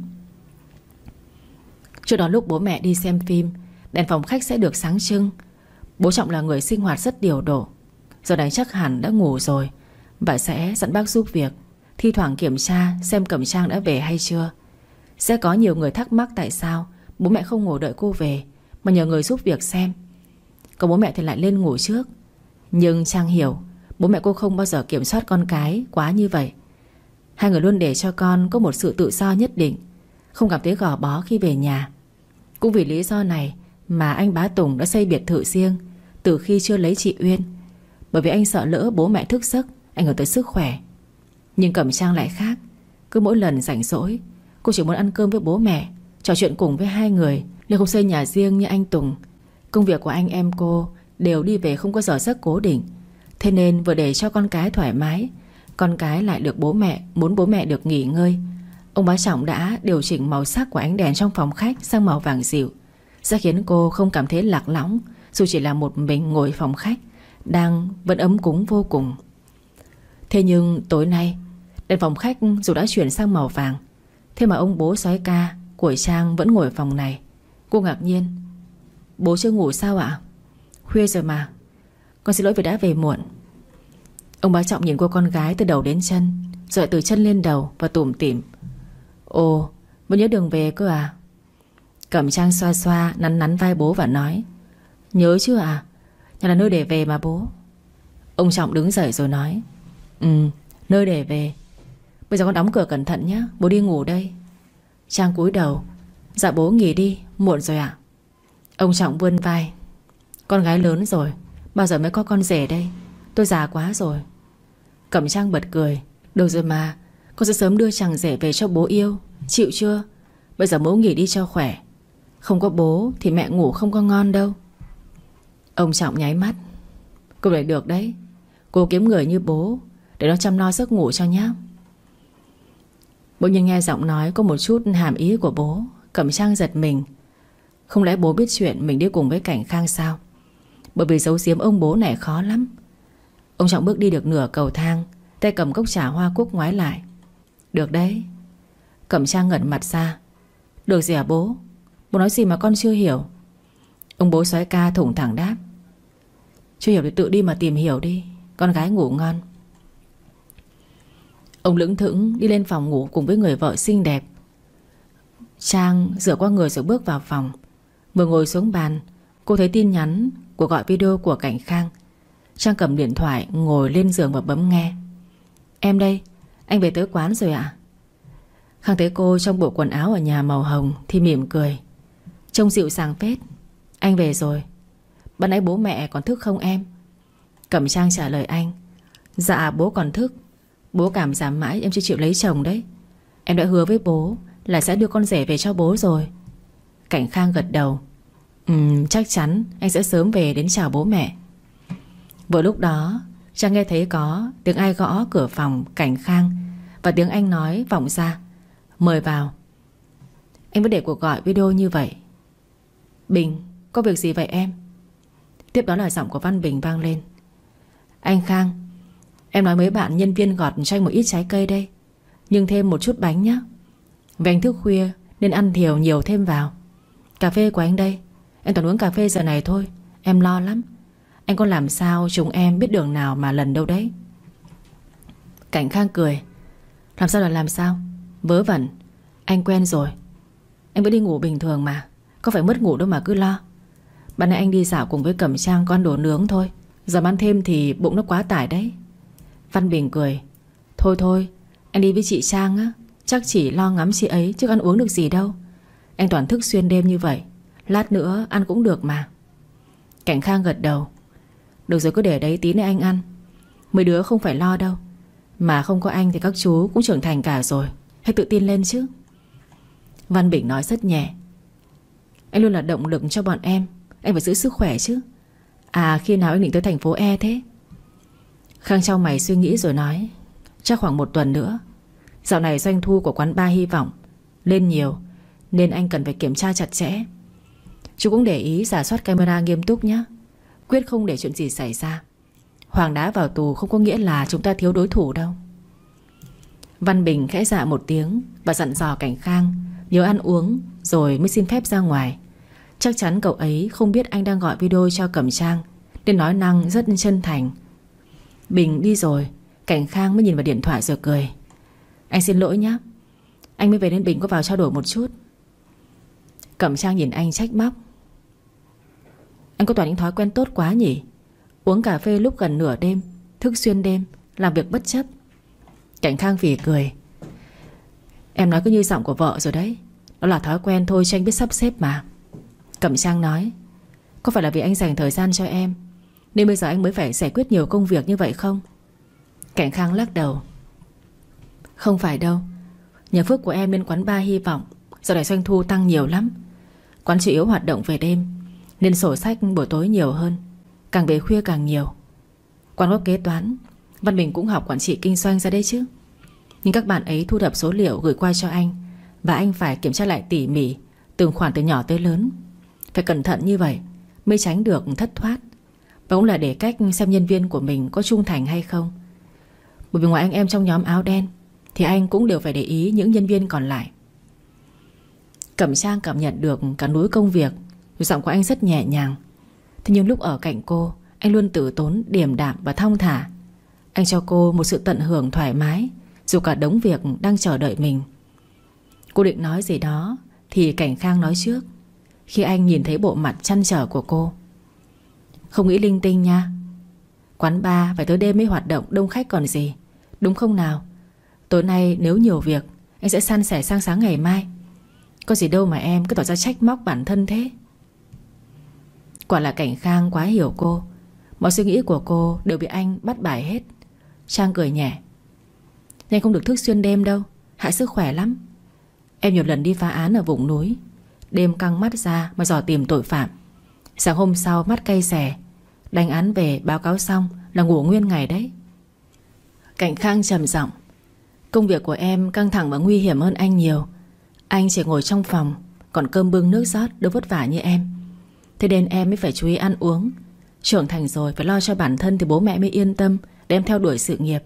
Trước đó lúc bố mẹ đi xem phim, đèn phòng khách sẽ được sáng trưng. Bố Trọng là người sinh hoạt rất điều độ, giờ này chắc hẳn đã ngủ rồi, và sẽ dặn bác giúp việc thi thoảng kiểm tra xem Cẩm Trang đã về hay chưa. Sẽ có nhiều người thắc mắc tại sao bố mẹ không ngồi đợi cô về mà nhờ người giúp việc xem. Còn bố mẹ thì lại lên ngủ trước. Nhưng Trang hiểu bố mẹ cô không bao giờ kiểm soát con cái quá như vậy. Hai người luôn để cho con có một sự tự do nhất định, không cảm thấy gò bó khi về nhà. Cũng vì lý do này mà anh Bá Tùng đã xây biệt thự riêng từ khi chưa lấy chị Uyên, bởi vì anh sợ lỡ bố mẹ thức giấc ảnh hưởng tới sức khỏe. Nhưng Cẩm Trang lại khác. Cứ mỗi lần rảnh rỗi, cô chỉ muốn ăn cơm với bố mẹ, trò chuyện cùng với hai người, nên không xây nhà riêng như anh Tùng. Công việc của anh em cô đều đi về không có giờ giấc cố định, thế nên vừa để cho con cái thoải mái, con cái lại được muốn bố mẹ được nghỉ ngơi, ông Bá Trọng đã điều chỉnh màu sắc của ánh đèn trong phòng khách sang màu vàng dịu, sẽ khiến cô không cảm thấy lạc lõng dù chỉ là một mình ngồi phòng khách vẫn ấm cúng vô cùng. Thế nhưng tối nay đèn phòng khách dù đã chuyển sang màu vàng, thế mà ông bố sói ca của Trang vẫn ngồi phòng này. Cô ngạc nhiên. Bố chưa ngủ sao ạ? Khuya rồi mà. Con xin lỗi vì đã về muộn. Ông Bá Trọng nhìn cô con gái từ đầu đến chân, rồi từ chân lên đầu và tủm tỉm. Ồ, bố nhớ đường về cơ à? Cẩm Trang xoa xoa nắn nắn vai bố và nói. Nhớ chưa à? Nhà là nơi để về mà bố. Ông Trọng đứng dậy rồi nói. Nơi để về. Bây giờ con đóng cửa cẩn thận nhé, bố đi ngủ đây. Trang cúi đầu. Dạ bố nghỉ đi, muộn rồi ạ. Ông Trọng vươn vai. Con gái lớn rồi, bao giờ mới có con rể đây? Tôi già quá rồi. Cẩm Trang bật cười. Được rồi mà, con sẽ sớm đưa chàng rể về cho bố yêu. Chịu chưa? Bây giờ bố nghỉ đi cho khỏe. Không có bố thì mẹ ngủ không có ngon đâu. Ông Trọng nháy mắt. Cô lại được đấy. Cô kiếm người như bố để nó chăm lo giấc ngủ cho nhá. Bỗng nhiên nghe giọng nói có một chút hàm ý của bố. Cẩm Trang giật mình. Không lẽ bố biết chuyện mình đi cùng với Cảnh Khang sao? Bởi vì giấu giếm ông bố này khó lắm. Ông Trọng bước đi được nửa cầu thang, tay cầm cốc trà hoa cúc ngoái lại. Được đấy. Cẩm Trang ngẩn mặt ra. Được gì hả bố? Bố nói gì mà con chưa hiểu? Ông bố soái ca thủng thẳng đáp. Chưa hiểu thì tự đi mà tìm hiểu đi. Con gái ngủ ngon. Ông lững thững đi lên phòng ngủ cùng với người vợ xinh đẹp. Trang rửa qua người rồi bước vào phòng. Vừa ngồi xuống bàn, cô thấy tin nhắn, cuộc gọi video của Cảnh Khang. Trang cầm điện thoại ngồi lên giường và bấm nghe. Em đây, anh về tới quán rồi ạ? Khang thấy cô trong bộ quần áo ở nhà màu hồng thì mỉm cười. Trông dịu dàng phết. Anh về rồi. Ban nãy bố mẹ còn thức không em? Cẩm Trang trả lời anh. Dạ bố còn thức. Bố cảm giảm mãi em chưa chịu lấy chồng đấy. Em đã hứa với bố là sẽ đưa con rể về cho bố rồi. Cảnh Khang gật đầu. Chắc chắn anh sẽ sớm về đến chào bố mẹ. Vừa lúc đó Trang nghe thấy có tiếng ai gõ cửa phòng Cảnh Khang, và tiếng anh nói vọng ra. Mời vào. Anh vẫn để cuộc gọi video như vậy. Bình, có việc gì vậy em? Tiếp đó là giọng của Văn Bình vang lên. Anh Khang, em nói mấy bạn nhân viên gọt cho anh một ít trái cây đây, nhưng thêm một chút bánh nhé. Vì anh thức khuya nên ăn thiểu nhiều thêm vào. Cà phê của anh đây. Em toàn uống cà phê giờ này thôi. Em lo lắm. Anh có làm sao chúng em biết đường nào mà lần đâu đấy. Cảnh Khang cười. Làm sao là làm sao? Vớ vẩn. Anh quen rồi. Anh vẫn đi ngủ bình thường mà. Có phải mất ngủ đâu mà cứ lo. Ban nãy anh đi dạo cùng với Cẩm Trang con đồ nướng thôi. Giờ ăn thêm thì bụng nó quá tải đấy. Văn Bình cười. Thôi thôi, anh đi với chị Trang á, chắc chỉ lo ngắm chị ấy chứ ăn uống được gì đâu. Anh toàn thức xuyên đêm như vậy, lát nữa ăn cũng được mà. Cảnh Khang gật đầu. Được rồi, cứ để đấy tí nữa anh ăn. Mấy đứa không phải lo đâu. Mà không có anh thì các chú cũng trưởng thành cả rồi. Hãy tự tin lên chứ. Văn Bình nói rất nhẹ. Anh luôn là động lực cho bọn em. Anh phải giữ sức khỏe chứ. À, khi nào anh định tới thành phố E thế? Khang chau mày suy nghĩ rồi nói. Chắc khoảng 1 tuần nữa. Dạo này doanh thu của quán bar Hy Vọng lên nhiều, nên anh cần phải kiểm tra chặt chẽ. Chú cũng để ý rà soát camera nghiêm túc nhé. Quyết không để chuyện gì xảy ra. Hoàng đã vào tù không có nghĩa là chúng ta thiếu đối thủ đâu. Văn Bình khẽ dạ một tiếng và dặn dò Cảnh Khang nhớ ăn uống rồi mới xin phép ra ngoài. Chắc chắn cậu ấy không biết anh đang gọi video cho Cẩm Trang, nên nói năng rất chân thành. Bình đi rồi, Cảnh Khang mới nhìn vào điện thoại rồi cười. Anh xin lỗi nhé. Anh mới về nên Bình có vào trao đổi một chút. Cẩm Trang nhìn anh trách móc. Anh có toàn những thói quen tốt quá nhỉ. Uống cà phê lúc gần nửa đêm, thức xuyên đêm, làm việc bất chấp. Cảnh Khang phì cười. Em nói cứ như giọng của vợ rồi đấy. Đó là thói quen thôi chứ anh biết sắp xếp mà. Cẩm Trang nói. Có phải là vì anh dành thời gian cho em nên bây giờ anh mới phải giải quyết nhiều công việc như vậy không? Cảnh Khang lắc đầu. Không phải đâu. Nhờ phước của em nên quán bar Hy Vọng giờ này doanh thu tăng nhiều lắm. Quán chủ yếu hoạt động về đêm nên sổ sách buổi tối nhiều hơn, càng về khuya càng nhiều. Quán có kế toán, Văn Bình cũng học quản trị kinh doanh ra đấy chứ. Nhưng các bạn ấy thu thập số liệu gửi qua cho anh, và anh phải kiểm tra lại tỉ mỉ từng khoản từ nhỏ tới lớn. Phải cẩn thận như vậy mới tránh được thất thoát. Và cũng là để cách xem nhân viên của mình có trung thành hay không. Bởi vì ngoài anh em trong nhóm áo đen thì anh cũng đều phải để ý những nhân viên còn lại. Cẩm Trang cảm nhận được cả núi công việc. Giọng của anh rất nhẹ nhàng. Thế nhưng lúc ở cạnh cô, anh luôn tử tốn, điềm đạm và thong thả. Anh cho cô một sự tận hưởng thoải mái, dù cả đống việc đang chờ đợi mình. Cô định nói gì đó thì Cảnh Khang nói trước, khi anh nhìn thấy bộ mặt trăn trở của cô. Không nghĩ linh tinh nha. Quán bar phải tới đêm mới hoạt động, đông khách còn gì, đúng không nào? Tối nay nếu nhiều việc, anh sẽ san sẻ sang sáng ngày mai. Có gì đâu mà em cứ tỏ ra trách móc bản thân thế. Quả là Cảnh Khang quá hiểu cô. Mọi suy nghĩ của cô đều bị anh bắt bài hết. Trang cười nhẹ. Anh không được thức xuyên đêm đâu, hại sức khỏe lắm. Em nhiều lần đi phá án ở vùng núi, đêm căng mắt ra mà dò tìm tội phạm. Sáng hôm sau mắt cay xè, đánh án về báo cáo xong là ngủ nguyên ngày đấy. Cảnh Khang trầm giọng. Công việc của em căng thẳng và nguy hiểm hơn anh nhiều. Anh chỉ ngồi trong phòng, còn cơm bưng nước rót đâu vất vả như em. Thế nên em mới phải chú ý ăn uống. Trưởng thành rồi phải lo cho bản thân thì bố mẹ mới yên tâm để em theo đuổi sự nghiệp.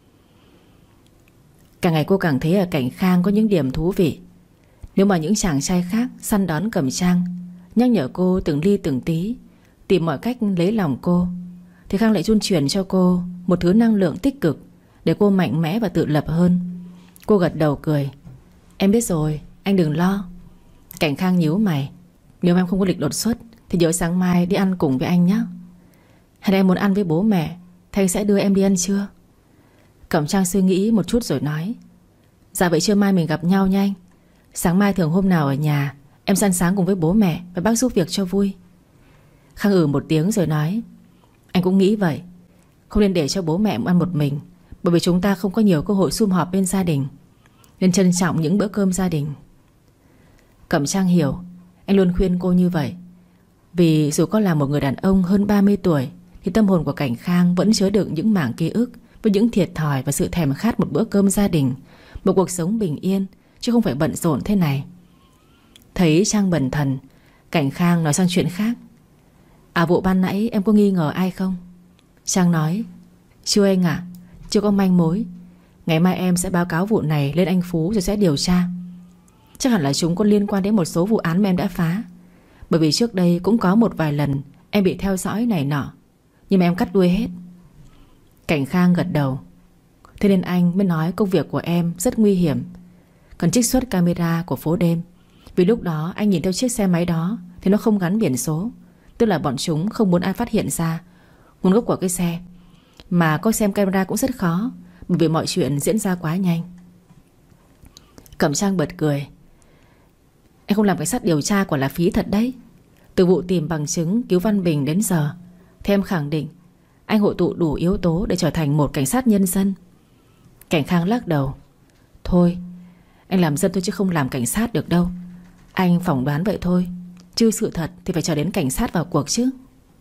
Càng ngày cô càng thấy ở Cảnh Khang có những điểm thú vị. Nếu mà những chàng trai khác săn đón Cẩm Trang, nhắc nhở cô từng ly từng tí, tìm mọi cách lấy lòng cô, thì Khang lại truyền cho cô một thứ năng lượng tích cực để cô mạnh mẽ và tự lập hơn. Cô gật đầu cười. Em biết rồi, anh đừng lo. Cảnh Khang nhíu mày. Nếu em không có lịch đột xuất thì nhớ sáng mai đi ăn cùng với anh nhé. Hay em muốn ăn với bố mẹ thì anh sẽ đưa em đi ăn trưa. Cẩm Trang suy nghĩ một chút rồi nói. Dạ vậy trưa mai mình gặp nhau nha anh. Sáng mai thường hôm nào ở nhà em sẽ ăn sáng cùng với bố mẹ và bác giúp việc cho vui. Khang một tiếng rồi nói. Anh cũng nghĩ vậy. Không nên để cho bố mẹ ăn một mình, bởi vì chúng ta không có nhiều cơ hội sum họp bên gia đình, nên trân trọng những bữa cơm gia đình. Cẩm Trang hiểu anh luôn khuyên cô như vậy, vì dù có là một người đàn ông hơn 30 tuổi thì tâm hồn của Cảnh Khang vẫn chứa đựng những mảng ký ức với những thiệt thòi và sự thèm khát một bữa cơm gia đình, một cuộc sống bình yên, chứ không phải bận rộn thế này. Thấy Trang bần thần, Cảnh Khang nói sang chuyện khác. Vụ ban nãy em có nghi ngờ ai không? Trang nói. Chưa anh ạ, chưa có manh mối. Ngày mai em sẽ báo cáo vụ này lên anh Phú rồi sẽ điều tra. Chắc hẳn là chúng có liên quan đến một số vụ án mà em đã phá. Bởi vì trước đây cũng có một vài lần em bị theo dõi này nọ, nhưng mà em cắt đuôi hết. Cảnh Khang gật đầu. Thế nên anh mới nói công việc của em rất nguy hiểm, cần trích xuất camera của phố đêm. Vì lúc đó anh nhìn theo chiếc xe máy đó thì nó không gắn biển số, tức là bọn chúng không muốn ai phát hiện ra nguồn gốc của cái xe. Mà có xem camera cũng rất khó, bởi vì mọi chuyện diễn ra quá nhanh. Cẩm Trang bật cười. Anh không làm cảnh sát điều tra quả là phí thật đấy. Từ vụ tìm bằng chứng cứu Văn Bình đến giờ thì em khẳng định anh hội tụ đủ yếu tố để trở thành một cảnh sát nhân dân. Cảnh Khang lắc đầu. Thôi, anh làm dân thôi chứ không làm cảnh sát được đâu. Anh phỏng đoán vậy thôi, chứ sự thật thì phải chờ đến cảnh sát vào cuộc chứ.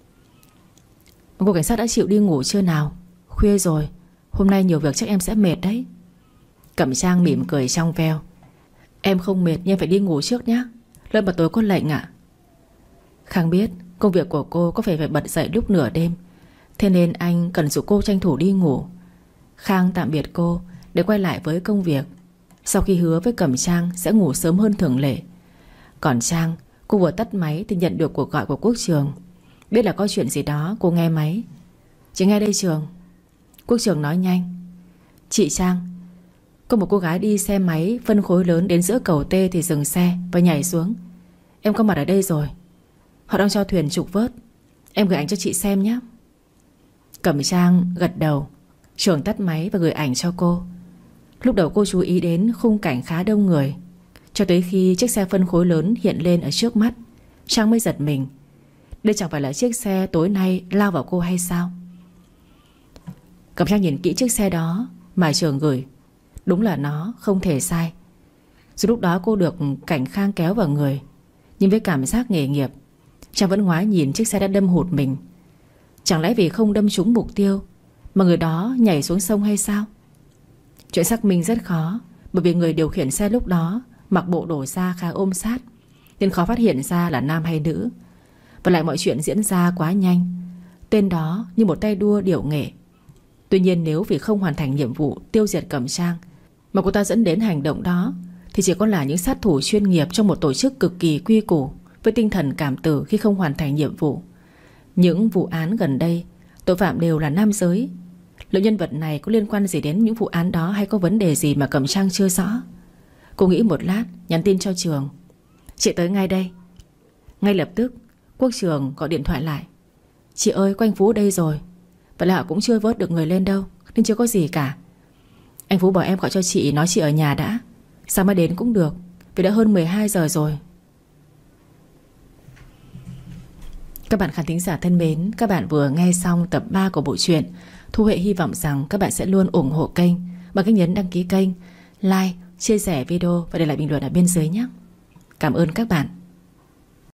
Cô cảnh sát đã chịu đi ngủ chưa nào? Khuya rồi, hôm nay nhiều việc chắc em sẽ mệt đấy. Cẩm Trang mỉm cười trong veo. Em không mệt nhưng em phải đi ngủ trước nhé. Lợi mà tối có lệnh ạ. Khang biết công việc của cô có phải bật dậy lúc nửa đêm, thế nên anh cần giúp cô tranh thủ đi ngủ. Khang tạm biệt cô để quay lại với công việc. Sau khi hứa với Cẩm Trang sẽ ngủ sớm hơn thường lệ. Còn Trang, cô vừa tắt máy thì nhận được cuộc gọi của Quốc Trường. Biết là có chuyện gì đó, cô nghe máy. Chị nghe đây Trường. Quốc Trường nói nhanh. Chị Trang, có một cô gái đi xe máy phân khối lớn đến giữa cầu T thì dừng xe và nhảy xuống. Em có mặt ở đây rồi. Họ đang cho thuyền trục vớt. Em gửi ảnh cho chị xem nhé. Cẩm Trang gật đầu. Trường tắt máy và gửi ảnh cho cô. Lúc đầu cô chú ý đến khung cảnh khá đông người, cho tới khi chiếc xe phân khối lớn hiện lên ở trước mắt, Trang mới giật mình. Đây chẳng phải là chiếc xe tối nay lao vào cô hay sao? Cẩm Trang nhìn kỹ chiếc xe đó mà Trường gửi. Đúng là nó, không thể sai. Dù lúc đó cô được Cảnh Khang kéo vào người, nhưng với cảm giác nghề nghiệp, Trang vẫn ngoái nhìn chiếc xe đã đâm hụt mình. Chẳng lẽ vì không đâm trúng mục tiêu mà người đó nhảy xuống sông hay sao? Chuyện xác minh rất khó, bởi vì người điều khiển xe lúc đó mặc bộ đồ da khá ôm sát, nên khó phát hiện ra là nam hay nữ. Và lại mọi chuyện diễn ra quá nhanh. Tên đó như một tay đua điệu nghệ. Tuy nhiên nếu vì không hoàn thành nhiệm vụ tiêu diệt Cẩm Trang mà cô ta dẫn đến hành động đó, thì chỉ có là những sát thủ chuyên nghiệp trong một tổ chức cực kỳ quy củ, với tinh thần cảm tử khi không hoàn thành nhiệm vụ. Những vụ án gần đây, tội phạm đều là nam giới. Liệu nhân vật này có liên quan gì đến những vụ án đó, hay có vấn đề gì mà Cẩm Trang chưa rõ? Cô nghĩ một lát, nhắn tin cho Trường. Chị tới ngay đây. Ngay lập tức Quốc Trường gọi điện thoại lại. Chị ơi, có anh Phú ở đây rồi. Vậy là họ cũng chưa vớt được người lên đâu, nên chưa có gì cả. Anh Phú bảo em gọi cho chị, nói chị ở nhà đã. Sao mới đến cũng được, vì đã hơn 12 giờ rồi. Các bạn khán thính giả thân mến, các bạn vừa nghe xong tập 3 của bộ truyện. Thu Huệ hy vọng rằng các bạn sẽ luôn ủng hộ kênh bằng cách nhấn đăng ký kênh, like, chia sẻ video và để lại bình luận ở bên dưới nhé. Cảm ơn các bạn.